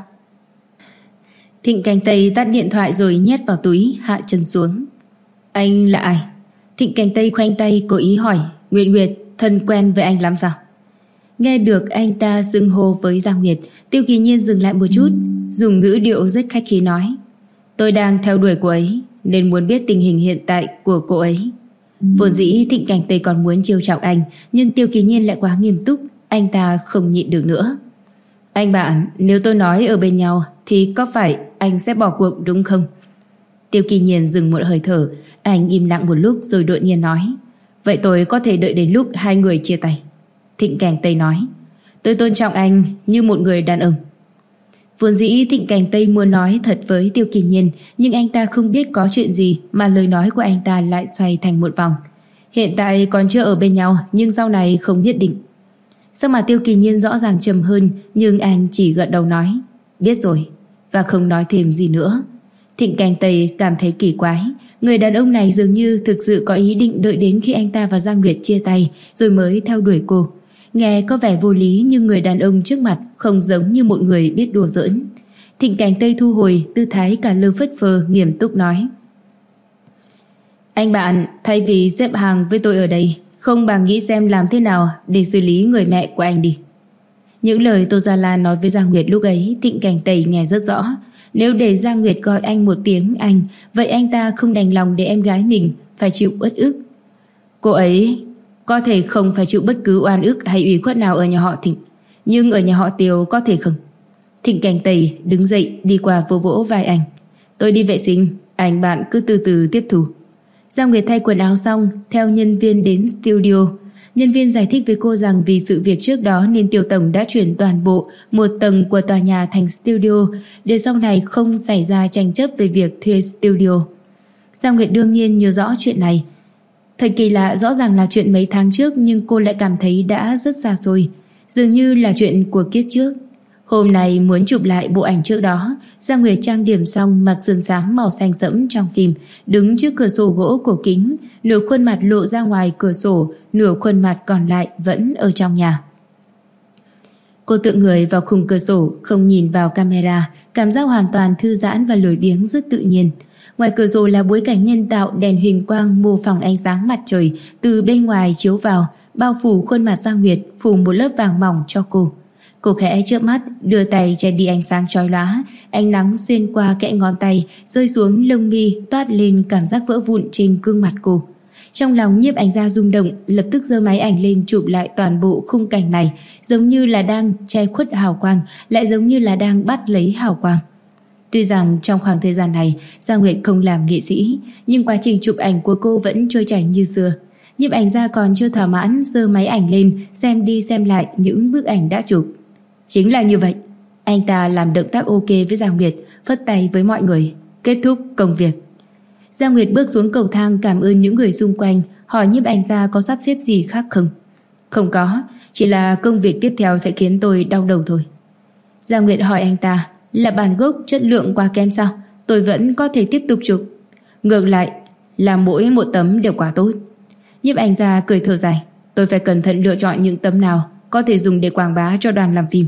Thịnh Cảnh Tây tắt điện thoại rồi nhét vào túi, hạ chân xuống. Anh là ai? Thịnh Cảnh Tây khoanh tay cố ý hỏi. Nguyệt Nguyệt thân quen với anh lắm sao? Nghe được anh ta xưng hô với Giang Nguyệt, Tiêu Kỳ Nhiên dừng lại một chút, dùng ngữ điệu rất khách khí nói. Tôi đang theo đuổi cô ấy, nên muốn biết tình hình hiện tại của cô ấy. Vốn dĩ Thịnh Cảnh Tây còn muốn trêu chọc anh, nhưng Tiêu Kỳ Nhiên lại quá nghiêm túc, anh ta không nhịn được nữa. Anh bạn, nếu tôi nói ở bên nhau thì có phải anh sẽ bỏ cuộc đúng không? Tiêu Kỳ Nhiên dừng một hơi thở, anh im lặng một lúc rồi đột nhiên nói. Vậy tôi có thể đợi đến lúc hai người chia tay. Thịnh Cảnh Tây nói. Tôi tôn trọng anh như một người đàn ông. Vốn dĩ Thịnh Cảnh Tây muốn nói thật với Tiêu Kỳ Nhiên, nhưng anh ta không biết có chuyện gì mà lời nói của anh ta lại xoay thành một vòng. Hiện tại còn chưa ở bên nhau, nhưng sau này không nhất định. Sắc mặt Tiêu Kỳ Nhiên rõ ràng trầm hơn, nhưng anh chỉ gật đầu nói biết rồi, và không nói thêm gì nữa. Thịnh Cảnh Tây cảm thấy kỳ quái. Người đàn ông này dường như thực sự có ý định đợi đến khi anh ta và Giang Nguyệt chia tay rồi mới theo đuổi cô. Nghe có vẻ vô lý, nhưng người đàn ông trước mặt không giống như một người biết đùa giỡn. Thịnh Cảnh Tây thu hồi tư thái cả lơ phất phơ, nghiêm túc nói: Anh bạn, thay vì xếp hàng với tôi ở đây, không bằng nghĩ xem làm thế nào để xử lý người mẹ của anh đi. Những lời Tô Gia Lan nói với Giang Nguyệt lúc ấy, Thịnh Cảnh Tây nghe rất rõ. Nếu để Giang Nguyệt gọi anh một tiếng anh, vậy anh ta không đành lòng để em gái mình phải chịu uất ức. Cô ấy có thể không phải chịu bất cứ oan ức hay ủy khuất nào ở nhà họ Thịnh, nhưng ở nhà họ Tiêu có thể không. Thịnh Cảnh Tây đứng dậy đi qua vỗ vỗ vai anh: Tôi đi vệ sinh, anh bạn cứ từ từ tiếp thu. Giang Nguyệt thay quần áo xong, theo nhân viên đến studio. Nhân viên giải thích với cô rằng vì sự việc trước đó nên Tiêu tổng đã chuyển toàn bộ một tầng của tòa nhà thành studio để sau này không xảy ra tranh chấp về việc thuê studio. Giang Nguyệt đương nhiên nhớ rõ chuyện này. Thật kỳ lạ, rõ ràng là chuyện mấy tháng trước nhưng cô lại cảm thấy đã rất xa xôi, dường như là chuyện của kiếp trước. Hôm nay muốn chụp lại bộ ảnh trước đó, Giang Nguyệt trang điểm xong, mặc sườn xám màu xanh sẫm trong phim, đứng trước cửa sổ gỗ cổ kính, nửa khuôn mặt lộ ra ngoài cửa sổ, nửa khuôn mặt còn lại vẫn ở trong nhà. Cô tựa người vào khung cửa sổ, không nhìn vào camera, cảm giác hoàn toàn thư giãn và lười biếng rất tự nhiên. Ngoài cửa sổ là bối cảnh nhân tạo, đèn huỳnh quang mô phỏng ánh sáng mặt trời từ bên ngoài chiếu vào, bao phủ khuôn mặt Giang Nguyệt, phủ một lớp vàng mỏng cho cô. Cô khẽ chớp mắt, đưa tay che đi ánh sáng chói lóa, ánh nắng xuyên qua kẽ ngón tay, rơi xuống lông mi, toát lên cảm giác vỡ vụn trên gương mặt cô. Trong lòng nhiếp ảnh gia rung động, lập tức giơ máy ảnh lên chụp lại toàn bộ khung cảnh này, giống như là đang che khuất hào quang, lại giống như là đang bắt lấy hào quang. Tuy rằng trong khoảng thời gian này Giang Nguyệt không làm nghệ sĩ, nhưng quá trình chụp ảnh của cô vẫn trôi chảy như xưa. Nhiếp ảnh gia còn chưa thỏa mãn, giơ máy ảnh lên xem đi xem lại những bức ảnh đã chụp. Chính là như vậy. Anh ta làm động tác ok với Giang Nguyệt, phất tay với mọi người: Kết thúc công việc. Giang Nguyệt bước xuống cầu thang cảm ơn những người xung quanh, hỏi nhiếp ảnh gia có sắp xếp gì khác không. Không có, chỉ là công việc tiếp theo sẽ khiến tôi đau đầu thôi. Giang Nguyệt hỏi anh ta: Là bản gốc chất lượng quá kém sao? Tôi vẫn có thể tiếp tục chụp. Ngược lại là mỗi một tấm đều quá tốt. Nhiếp ảnh gia cười thở dài: Tôi phải cẩn thận lựa chọn những tấm nào có thể dùng để quảng bá cho đoàn làm phim.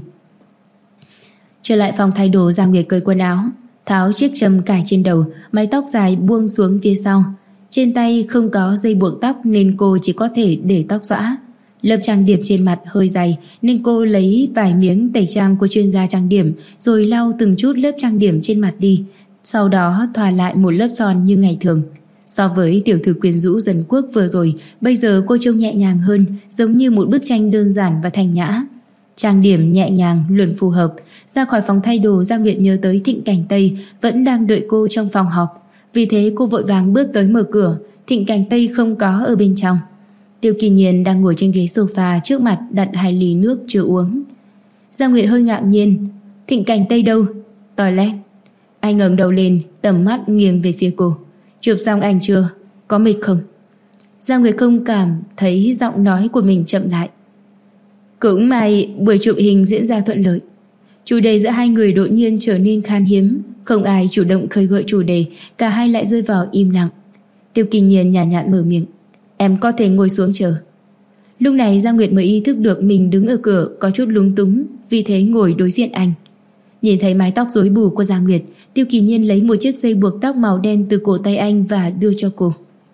Trở lại phòng thay đồ, Giang Nguyệt cởi quần áo, tháo chiếc châm cài trên đầu, mái tóc dài buông xuống phía sau. Trên tay không có dây buộc tóc nên cô chỉ có thể để tóc xõa. Lớp trang điểm trên mặt hơi dày nên cô lấy vài miếng tẩy trang của chuyên gia trang điểm rồi lau từng chút lớp trang điểm trên mặt đi, sau đó thoa lại một lớp son như ngày thường. So với tiểu thư quyến rũ Dân Quốc vừa rồi, bây giờ cô trông nhẹ nhàng hơn, giống như một bức tranh đơn giản và thanh nhã. Trang điểm nhẹ nhàng luôn phù hợp. Ra khỏi phòng thay đồ, Giang Nguyệt nhớ tới Thịnh Cảnh Tây vẫn đang đợi cô trong phòng họp, vì thế cô vội vàng bước tới mở cửa. Thịnh Cảnh Tây không có ở bên trong. Tiêu Kỳ Nhiên đang ngồi trên ghế sofa, trước mặt đặt 2 ly nước chưa uống. Giang Nguyệt hơi ngạc nhiên: Thịnh Cảnh Tây đâu? Toilet. Anh ngẩng đầu lên, tầm mắt nghiêng về phía cô: Chụp xong ảnh chưa? Có mệt không? Giang Nguyệt không cảm thấy giọng nói của mình chậm lại. Cũng may buổi chụp hình diễn ra thuận lợi. Chủ đề giữa hai người đột nhiên trở nên khan hiếm, không ai chủ động khơi gợi chủ đề, cả hai lại rơi vào im lặng. Tiêu Kỳ Nhiên nhàn nhạt mở miệng: Em có thể ngồi xuống chờ. Lúc này Giang Nguyệt mới ý thức được mình đứng ở cửa có chút lúng túng, vì thế ngồi đối diện anh. Nhìn thấy mái tóc rối bù của Giang Nguyệt, Tiêu Kỳ Nhiên lấy một chiếc dây buộc tóc màu đen từ cổ tay anh và đưa cho cô.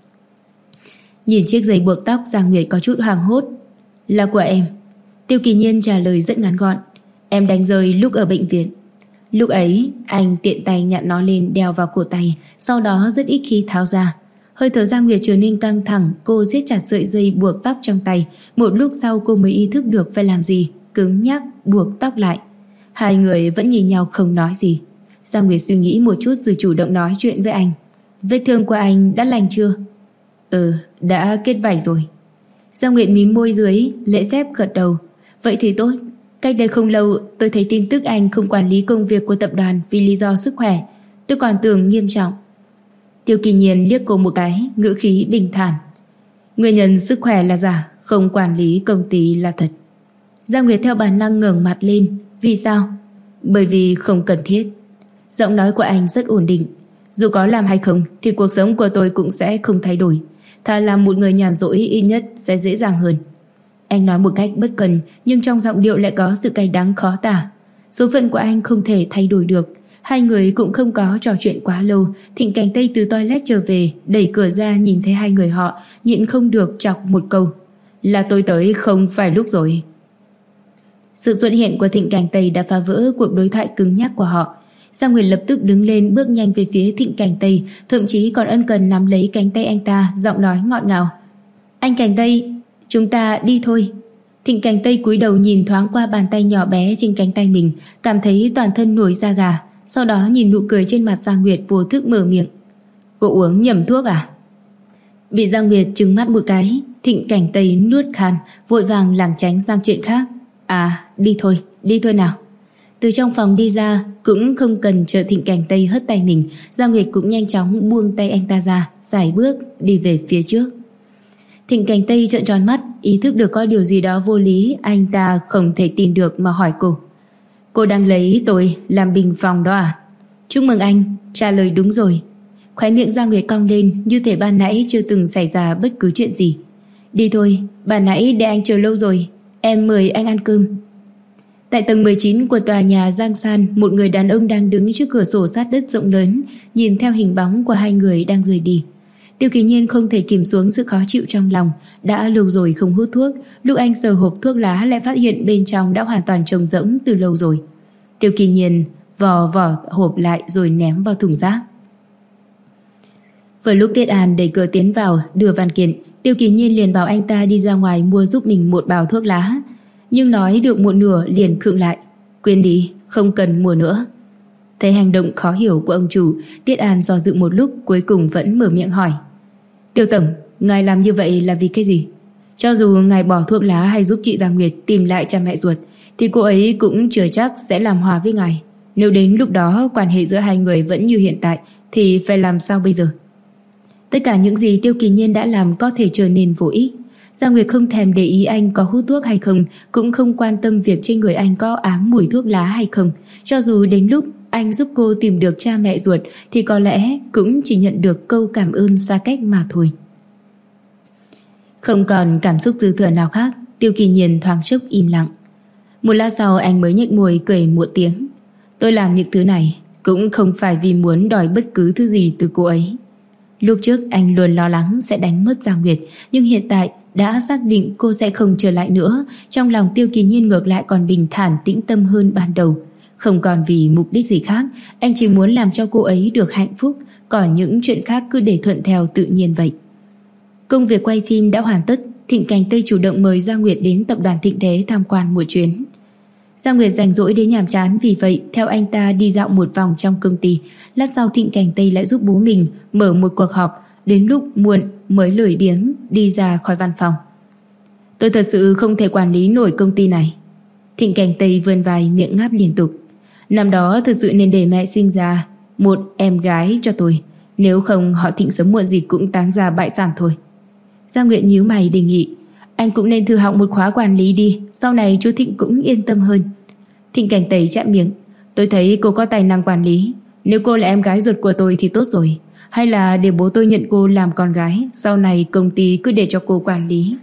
Nhìn chiếc dây buộc tóc, Giang Nguyệt có chút hoảng hốt. Là của em. Tiêu Kỳ Nhiên trả lời rất ngắn gọn: Em đánh rơi lúc ở bệnh viện. Lúc ấy anh tiện tay nhặt nó lên đeo vào cổ tay, sau đó rất ít khi tháo ra. Hơi thở Giang Nguyệt trở nên căng thẳng, cô siết chặt sợi dây buộc tóc trong tay. Một lúc sau cô mới ý thức được phải làm gì, cứng nhắc buộc tóc lại. Hai người vẫn nhìn nhau không nói gì. Giang Nguyệt suy nghĩ một chút rồi chủ động nói chuyện với anh: Vết thương của anh đã lành chưa? Đã kết vảy rồi. Giang Nguyệt mím môi dưới, lễ phép gật đầu: Vậy thì tốt. Cách đây không lâu tôi thấy tin tức anh không quản lý công việc của tập đoàn vì lý do sức khỏe. Tôi còn tưởng nghiêm trọng. Tiêu Kỳ Nhiên liếc cô một cái, ngữ khí bình thản: Nguyên nhân sức khỏe là giả, không quản lý công ty là thật. Giang Nguyệt theo bản năng ngẩng mặt lên. Vì sao? Bởi vì không cần thiết. Giọng nói của anh rất ổn định. Dù có làm hay không thì cuộc sống của tôi cũng sẽ không thay đổi. Thà làm một người nhàn rỗi ít nhất sẽ dễ dàng hơn. Anh nói một cách bất cần, nhưng trong giọng điệu lại có sự cay đắng khó tả. Số phận của anh không thể thay đổi được. Hai người cũng không có trò chuyện quá lâu. Thịnh Cảnh Tây từ toilet trở về, đẩy cửa ra nhìn thấy hai người họ, nhịn không được chọc một câu: là tôi tới không phải lúc rồi. Sự xuất hiện của Thịnh Cảnh Tây đã phá vỡ cuộc đối thoại cứng nhắc của họ. Giang Nguyệt lập tức đứng lên, bước nhanh về phía Thịnh Cảnh Tây, thậm chí còn ân cần nắm lấy cánh tay anh ta, giọng nói ngọt ngào: anh Cảnh Tây, chúng ta đi thôi. Thịnh Cảnh Tây cúi đầu nhìn thoáng qua bàn tay nhỏ bé trên cánh tay mình, cảm thấy toàn thân nổi da gà. Sau đó nhìn nụ cười trên mặt Giang Nguyệt, vô thức mở miệng: cô uống nhầm thuốc à? Bị Giang Nguyệt trừng mắt một cái, Thịnh Cảnh Tây nuốt khan, vội vàng lảng tránh sang chuyện khác. À, đi thôi nào. Từ trong phòng đi ra, cũng không cần chờ Thịnh Cảnh Tây hất tay mình, Giang Nguyệt cũng nhanh chóng buông tay anh ta ra, sải bước đi về phía trước. Thịnh Cảnh Tây trợn tròn mắt, ý thức được có điều gì đó vô lý, anh ta không thể tin được mà hỏi cô: cô đang lấy tôi làm bình phòng đó à? Chúc mừng anh, trả lời đúng rồi. Khóe miệng Giang Nguyệt cong lên, như thể ban nãy chưa từng xảy ra bất cứ chuyện gì. Đi thôi, ban nãy để anh chờ lâu rồi, em mời anh ăn cơm. Tại tầng 19 của tòa nhà Giang San, một người đàn ông đang đứng trước cửa sổ sát đất rộng lớn, nhìn theo hình bóng của hai người đang rời đi. Tiêu Kỳ Nhiên không thể kìm xuống sự khó chịu trong lòng. Đã lâu rồi không hút thuốc, lúc anh sờ hộp thuốc lá lại phát hiện bên trong đã hoàn toàn trống rỗng từ lâu rồi. Tiêu Kỳ Nhiên vò hộp lại rồi ném vào thùng rác. Vừa lúc Tiết An đẩy cửa tiến vào đưa văn kiện, Tiêu Kỳ Nhiên liền bảo anh ta đi ra ngoài mua giúp mình một bao thuốc lá. Nhưng nói được một nửa liền khựng lại: quên đi, không cần mua nữa. Thấy hành động khó hiểu của ông chủ, Tiết An do dự một lúc, cuối cùng vẫn mở miệng hỏi: Tiêu tổng, ngài làm như vậy là vì cái gì? Cho dù ngài bỏ thuốc lá hay giúp chị Giang Nguyệt tìm lại cha mẹ ruột, thì cô ấy cũng chưa chắc sẽ làm hòa với ngài. Nếu đến lúc đó quan hệ giữa hai người vẫn như hiện tại, thì phải làm sao bây giờ? Tất cả những gì Tiêu Kỳ Nhiên đã làm có thể trở nên vô ích. Giang Nguyệt không thèm để ý anh có hút thuốc hay không, cũng không quan tâm việc trên người anh có ám mùi thuốc lá hay không. Cho dù đến lúc anh giúp cô tìm được cha mẹ ruột, thì có lẽ cũng chỉ nhận được câu cảm ơn xa cách mà thôi. Không còn cảm xúc dư thừa nào khác, Tiêu Kỳ Nhiên thoáng chốc im lặng. Một lát sau anh mới nhếch môi cười một tiếng: tôi làm những thứ này cũng không phải vì muốn đòi bất cứ thứ gì từ cô ấy. Lúc trước anh luôn lo lắng sẽ đánh mất Giang Nguyệt, nhưng hiện tại đã xác định cô sẽ không trở lại nữa. Trong lòng Tiêu Kỳ Nhiên ngược lại còn bình thản tĩnh tâm hơn ban đầu. Không còn vì mục đích gì khác, anh chỉ muốn làm cho cô ấy được hạnh phúc, còn những chuyện khác cứ để thuận theo tự nhiên vậy. Công việc quay phim đã hoàn tất, Thịnh Cảnh Tây chủ động mời Giang Nguyệt đến tập đoàn Thịnh Thế tham quan một chuyến. Giang Nguyệt rảnh rỗi đến nhàm chán, vì vậy theo anh ta đi dạo một vòng trong công ty. Lát sau Thịnh Cảnh Tây lại giúp bố mình mở một cuộc họp, đến lúc muộn mới lười biếng đi ra khỏi văn phòng. Tôi thật sự không thể quản lý nổi công ty này. Thịnh Cảnh Tây vươn vai miệng ngáp liên tục. Năm đó thật sự nên để mẹ sinh ra một em gái cho tôi, nếu không họ Thịnh sớm muộn gì cũng táng ra bại sản thôi. Giang Nguyệt nhíu mày đề nghị: anh cũng nên thử học một khóa quản lý đi, sau này chú Thịnh cũng yên tâm hơn. Thịnh Cảnh Tây chạm miệng: tôi thấy cô có tài năng quản lý, nếu cô là em gái ruột của tôi thì tốt rồi. Hay là để bố tôi nhận cô làm con gái, sau này công ty cứ để cho cô quản lý.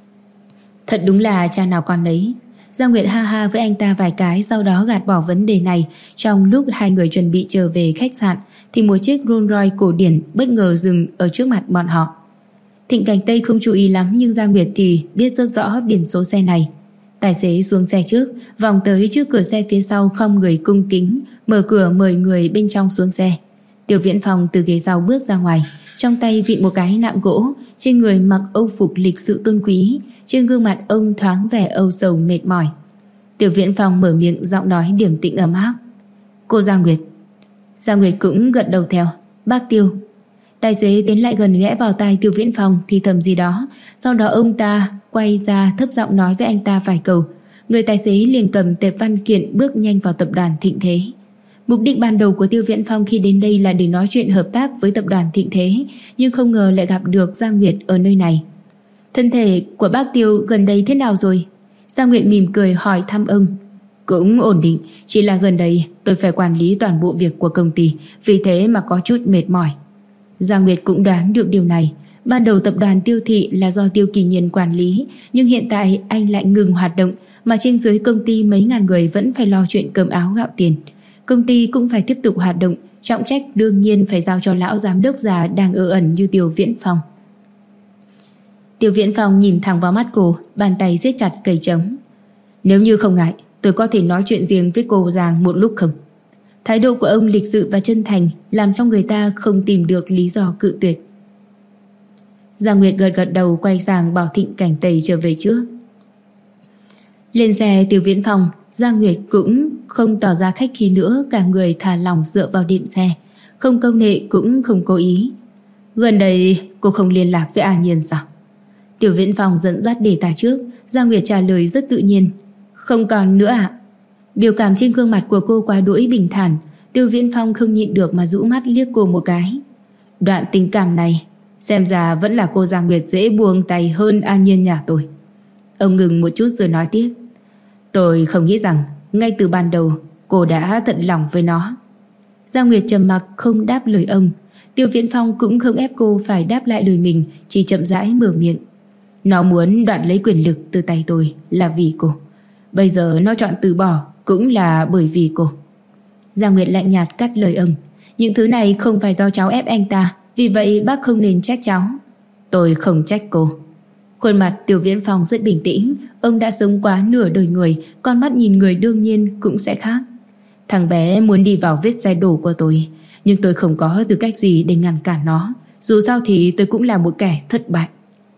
Thật đúng là cha nào con nấy. Giang Nguyệt ha ha với anh ta vài cái, sau đó gạt bỏ vấn đề này. Trong lúc hai người chuẩn bị trở về khách sạn, thì một chiếc Rolls Royce cổ điển bất ngờ dừng ở trước mặt bọn họ. Thịnh Cảnh Tây không chú ý lắm, nhưng Giang Nguyệt thì biết rất rõ biển số xe này. Tài xế xuống xe trước, vòng tới trước cửa xe phía sau, không người cung kính mở cửa mời người bên trong xuống xe. Tiêu Viễn Phong từ ghế sau bước ra ngoài, trong tay vịn một cái nạng gỗ, trên người mặc âu phục lịch sự tôn quý, trên gương mặt ông thoáng vẻ âu sầu mệt mỏi. Tiêu Viễn Phong mở miệng, giọng nói điềm tĩnh ấm áp: cô Giang Nguyệt. Giang Nguyệt cũng gật đầu theo: bác Tiêu. Tài xế tiến lại gần ghé vào tai Tiêu Viễn Phong thì thầm gì đó, sau đó ông ta quay ra thấp giọng nói với anh ta vài câu. Người tài xế liền cầm tệp văn kiện bước nhanh vào tập đoàn Thịnh Thế. Mục đích ban đầu của Tiêu Viễn Phong khi đến đây là để nói chuyện hợp tác với tập đoàn Thịnh Thế, nhưng không ngờ lại gặp được Giang Nguyệt ở nơi này. Thân thể của bác Tiêu gần đây thế nào rồi? Gia Nguyệt mỉm cười hỏi thăm ông. Cũng ổn định, chỉ là gần đây tôi phải quản lý toàn bộ việc của công ty, vì thế mà có chút mệt mỏi. Gia Nguyệt cũng đoán được điều này. Ban đầu tập đoàn Tiêu Thị là do Tiêu Kỳ Nhiên quản lý, nhưng hiện tại anh lại ngừng hoạt động, mà trên dưới công ty mấy ngàn người vẫn phải lo chuyện cơm áo gạo tiền. Công ty cũng phải tiếp tục hoạt động, trọng trách đương nhiên phải giao cho lão giám đốc già đang ở ẩn như Tiêu Viễn Phong. Tiêu Viễn Phong nhìn thẳng vào mắt cô, bàn tay siết chặt cây trống. Nếu như không ngại, tôi có thể nói chuyện riêng với cô Giang một lúc không? Thái độ của ông lịch sự và chân thành làm cho người ta không tìm được lý do cự tuyệt. Giang Nguyệt gật gật đầu, quay sang bảo Thịnh Cảnh Tây trở về trước. Lên xe Tiêu Viễn Phong, Giang Nguyệt cũng không tỏ ra khách khí nữa, cả người thả lỏng dựa vào đệm xe, không câu nệ cũng không cố ý. Gần đây cô không liên lạc với A Nhiên sao? Tiêu Viễn Phong dẫn dắt đề tài trước. Giang Nguyệt trả lời rất tự nhiên. Không còn nữa ạ. Biểu cảm trên gương mặt của cô quá đỗi bình thản. Tiêu Viễn Phong không nhịn được mà rũ mắt liếc cô một cái. Đoạn tình cảm này xem ra vẫn là cô Giang Nguyệt dễ buông tay hơn A Nhiên nhà tôi. Ông ngừng một chút rồi nói tiếp. Tôi không nghĩ rằng ngay từ ban đầu cô đã tận lòng với nó. Giang Nguyệt trầm mặc không đáp lời ông. Tiêu Viễn Phong cũng không ép cô phải đáp lại lời mình, chỉ chậm rãi mở miệng. Nó muốn đoạt lấy quyền lực từ tay tôi là vì cô. Bây giờ nó chọn từ bỏ cũng là bởi vì cô. Giang Nguyệt lạnh nhạt cắt lời ông. Những thứ này không phải do cháu ép anh ta, vì vậy bác không nên trách cháu. Tôi không trách cô. Khuôn mặt Tiêu Viễn Phong rất bình tĩnh. Ông đã sống quá nửa đời người, con mắt nhìn người đương nhiên cũng sẽ khác. Thằng bé muốn đi vào vết xe đổ của tôi, nhưng tôi không có tư cách gì để ngăn cản nó. Dù sao thì tôi cũng là một kẻ thất bại.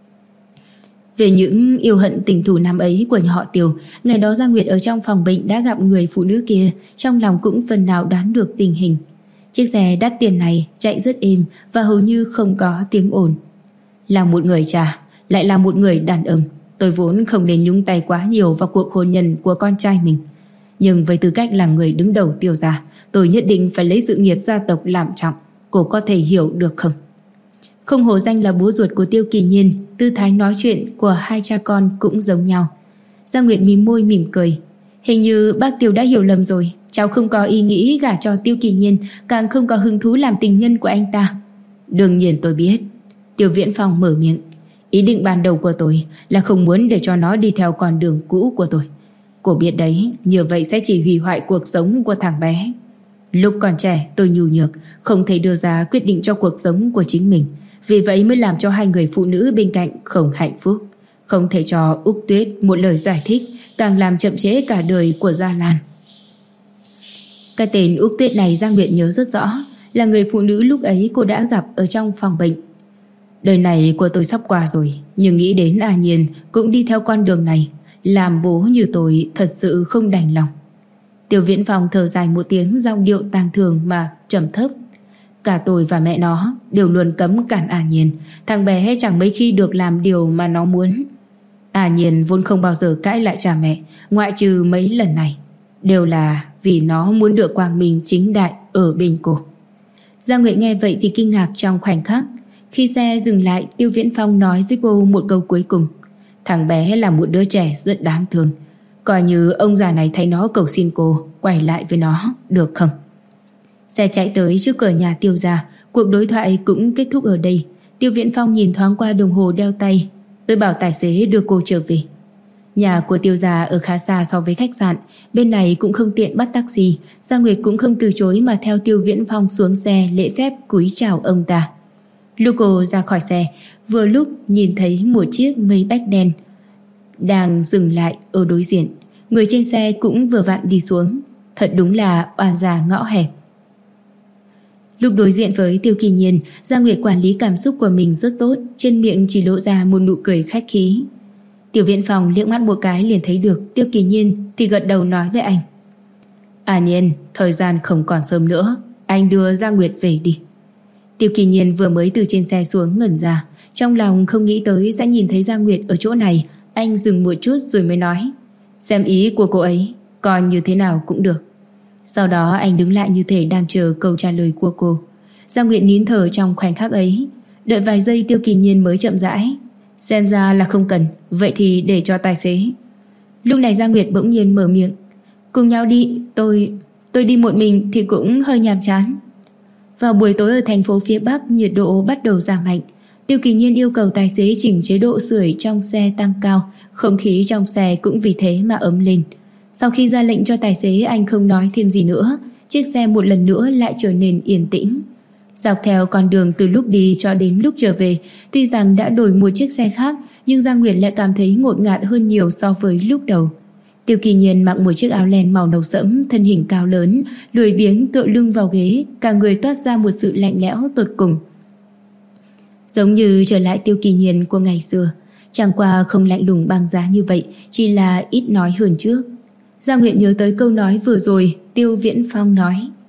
Về những yêu hận tình thù năm ấy của nhà họ Tiêu, ngày đó Giang Nguyệt ở trong phòng bệnh đã gặp người phụ nữ kia, trong lòng cũng phần nào đoán được tình hình. Chiếc xe đắt tiền này chạy rất êm và hầu như không có tiếng ồn. Là một người cha, lại là một người đàn ông, tôi vốn không nên nhúng tay quá nhiều vào cuộc hôn nhân của con trai mình. Nhưng với tư cách là người đứng đầu Tiêu gia, tôi nhất định phải lấy sự nghiệp gia tộc làm trọng. Cô có thể hiểu được không? Không hổ danh là bố ruột của Tiêu Kỳ Nhiên, tư thái nói chuyện của hai cha con cũng giống nhau. Giang Nguyệt mím môi mỉm cười. Hình như bác Tiêu đã hiểu lầm rồi. Cháu không có ý nghĩ gả cho Tiêu Kỳ Nhiên, càng không có hứng thú làm tình nhân của anh ta. Đương nhiên tôi biết. Tiêu Viễn Phong mở miệng. Ý định ban đầu của tôi là không muốn để cho nó đi theo con đường cũ của tôi. Cô biết đấy, như vậy sẽ chỉ hủy hoại cuộc sống của thằng bé. Lúc còn trẻ tôi nhu nhược, không thể đưa ra quyết định cho cuộc sống của chính mình. Vì vậy mới làm cho hai người phụ nữ bên cạnh không hạnh phúc. Không thể cho Úc Tuyết một lời giải thích, càng làm chậm trễ cả đời của Gia Lan. Cái tên Úc Tuyết này Giang Nguyệt nhớ rất rõ, là người phụ nữ lúc ấy cô đã gặp ở trong phòng bệnh. Đời này của tôi sắp qua rồi, nhưng nghĩ đến A Nhiên cũng đi theo con đường này, làm bố như tôi thật sự không đành lòng. Tiêu Viễn Phong thở dài một tiếng, giọng điệu tang thương mà trầm thấp. Cả tôi và mẹ nó đều luôn cấm cản A Nhiên. Thằng bé chẳng mấy khi được làm điều mà nó muốn. A Nhiên vốn không bao giờ cãi lại cha mẹ, ngoại trừ mấy lần này, đều là vì nó muốn được quang minh chính đại ở bên cô. Giang Nguyệt nghe vậy thì kinh ngạc trong khoảnh khắc. Khi xe dừng lại, Tiêu Viễn Phong nói với cô một câu cuối cùng. Thằng bé là một đứa trẻ rất đáng thương. Coi như ông già này thấy nó cầu xin cô quay lại với nó, được không? Xe chạy tới trước cửa nhà Tiêu gia. Cuộc đối thoại cũng kết thúc ở đây. Tiêu Viễn Phong nhìn thoáng qua đồng hồ đeo tay. Tôi bảo tài xế đưa cô trở về. Nhà của Tiêu gia ở khá xa so với khách sạn, bên này cũng không tiện bắt taxi. Giang Nguyệt cũng không từ chối mà theo Tiêu Viễn Phong xuống xe, lễ phép cúi chào ông ta. Lúc cô ra khỏi xe, vừa lúc nhìn thấy một chiếc Maybach đen đang dừng lại ở đối diện. Người trên xe cũng vừa vặn đi xuống. Thật đúng là oan gia ngõ hẹp. Lúc đối diện với Tiêu Kỳ Nhiên, Giang Nguyệt quản lý cảm xúc của mình rất tốt, trên miệng chỉ lộ ra một nụ cười khách khí. Tiêu Viễn Phong liếc mắt một cái liền thấy được Tiêu Kỳ Nhiên thì gật đầu nói với anh. À Nhiên, thời gian không còn sớm nữa, anh đưa Giang Nguyệt về đi. Tiêu Kỳ Nhiên vừa mới từ trên xe xuống ngẩn ra, trong lòng không nghĩ tới sẽ nhìn thấy Giang Nguyệt ở chỗ này. Anh dừng một chút rồi mới nói, xem ý của cô ấy, coi như thế nào cũng được. Sau đó anh đứng lại như thể đang chờ câu trả lời của cô. Giang Nguyệt nín thở trong khoảnh khắc ấy. Đợi vài giây Tiêu Kỳ Nhiên mới chậm rãi, xem ra là không cần, vậy thì để cho tài xế. Lúc này Gia Nguyệt bỗng nhiên mở miệng. Cùng nhau đi, tôi đi một mình thì cũng hơi nhàm chán. Vào buổi tối ở thành phố phía Bắc, nhiệt độ bắt đầu giảm mạnh. Tiêu Kỳ Nhiên yêu cầu tài xế chỉnh chế độ sưởi trong xe tăng cao, không khí trong xe cũng vì thế mà ấm lên. Sau khi ra lệnh cho tài xế, anh không nói thêm gì nữa. Chiếc xe một lần nữa lại trở nên yên tĩnh. Dọc theo con đường từ lúc đi cho đến lúc trở về, tuy rằng đã đổi một chiếc xe khác, nhưng Giang Nguyệt lại cảm thấy ngột ngạt hơn nhiều so với lúc đầu. Tiêu Kỳ Nhiên mặc một chiếc áo len màu nâu sẫm, thân hình cao lớn, lười biếng tựa lưng vào ghế, cả người toát ra một sự lạnh lẽo tột cùng. Giống như trở lại Tiêu Kỳ Nhiên của ngày xưa, chẳng qua không lạnh lùng băng giá như vậy, chỉ là ít nói hơn trước. Giang Nguyệt nhớ tới câu nói vừa rồi Tiêu Viễn Phong nói.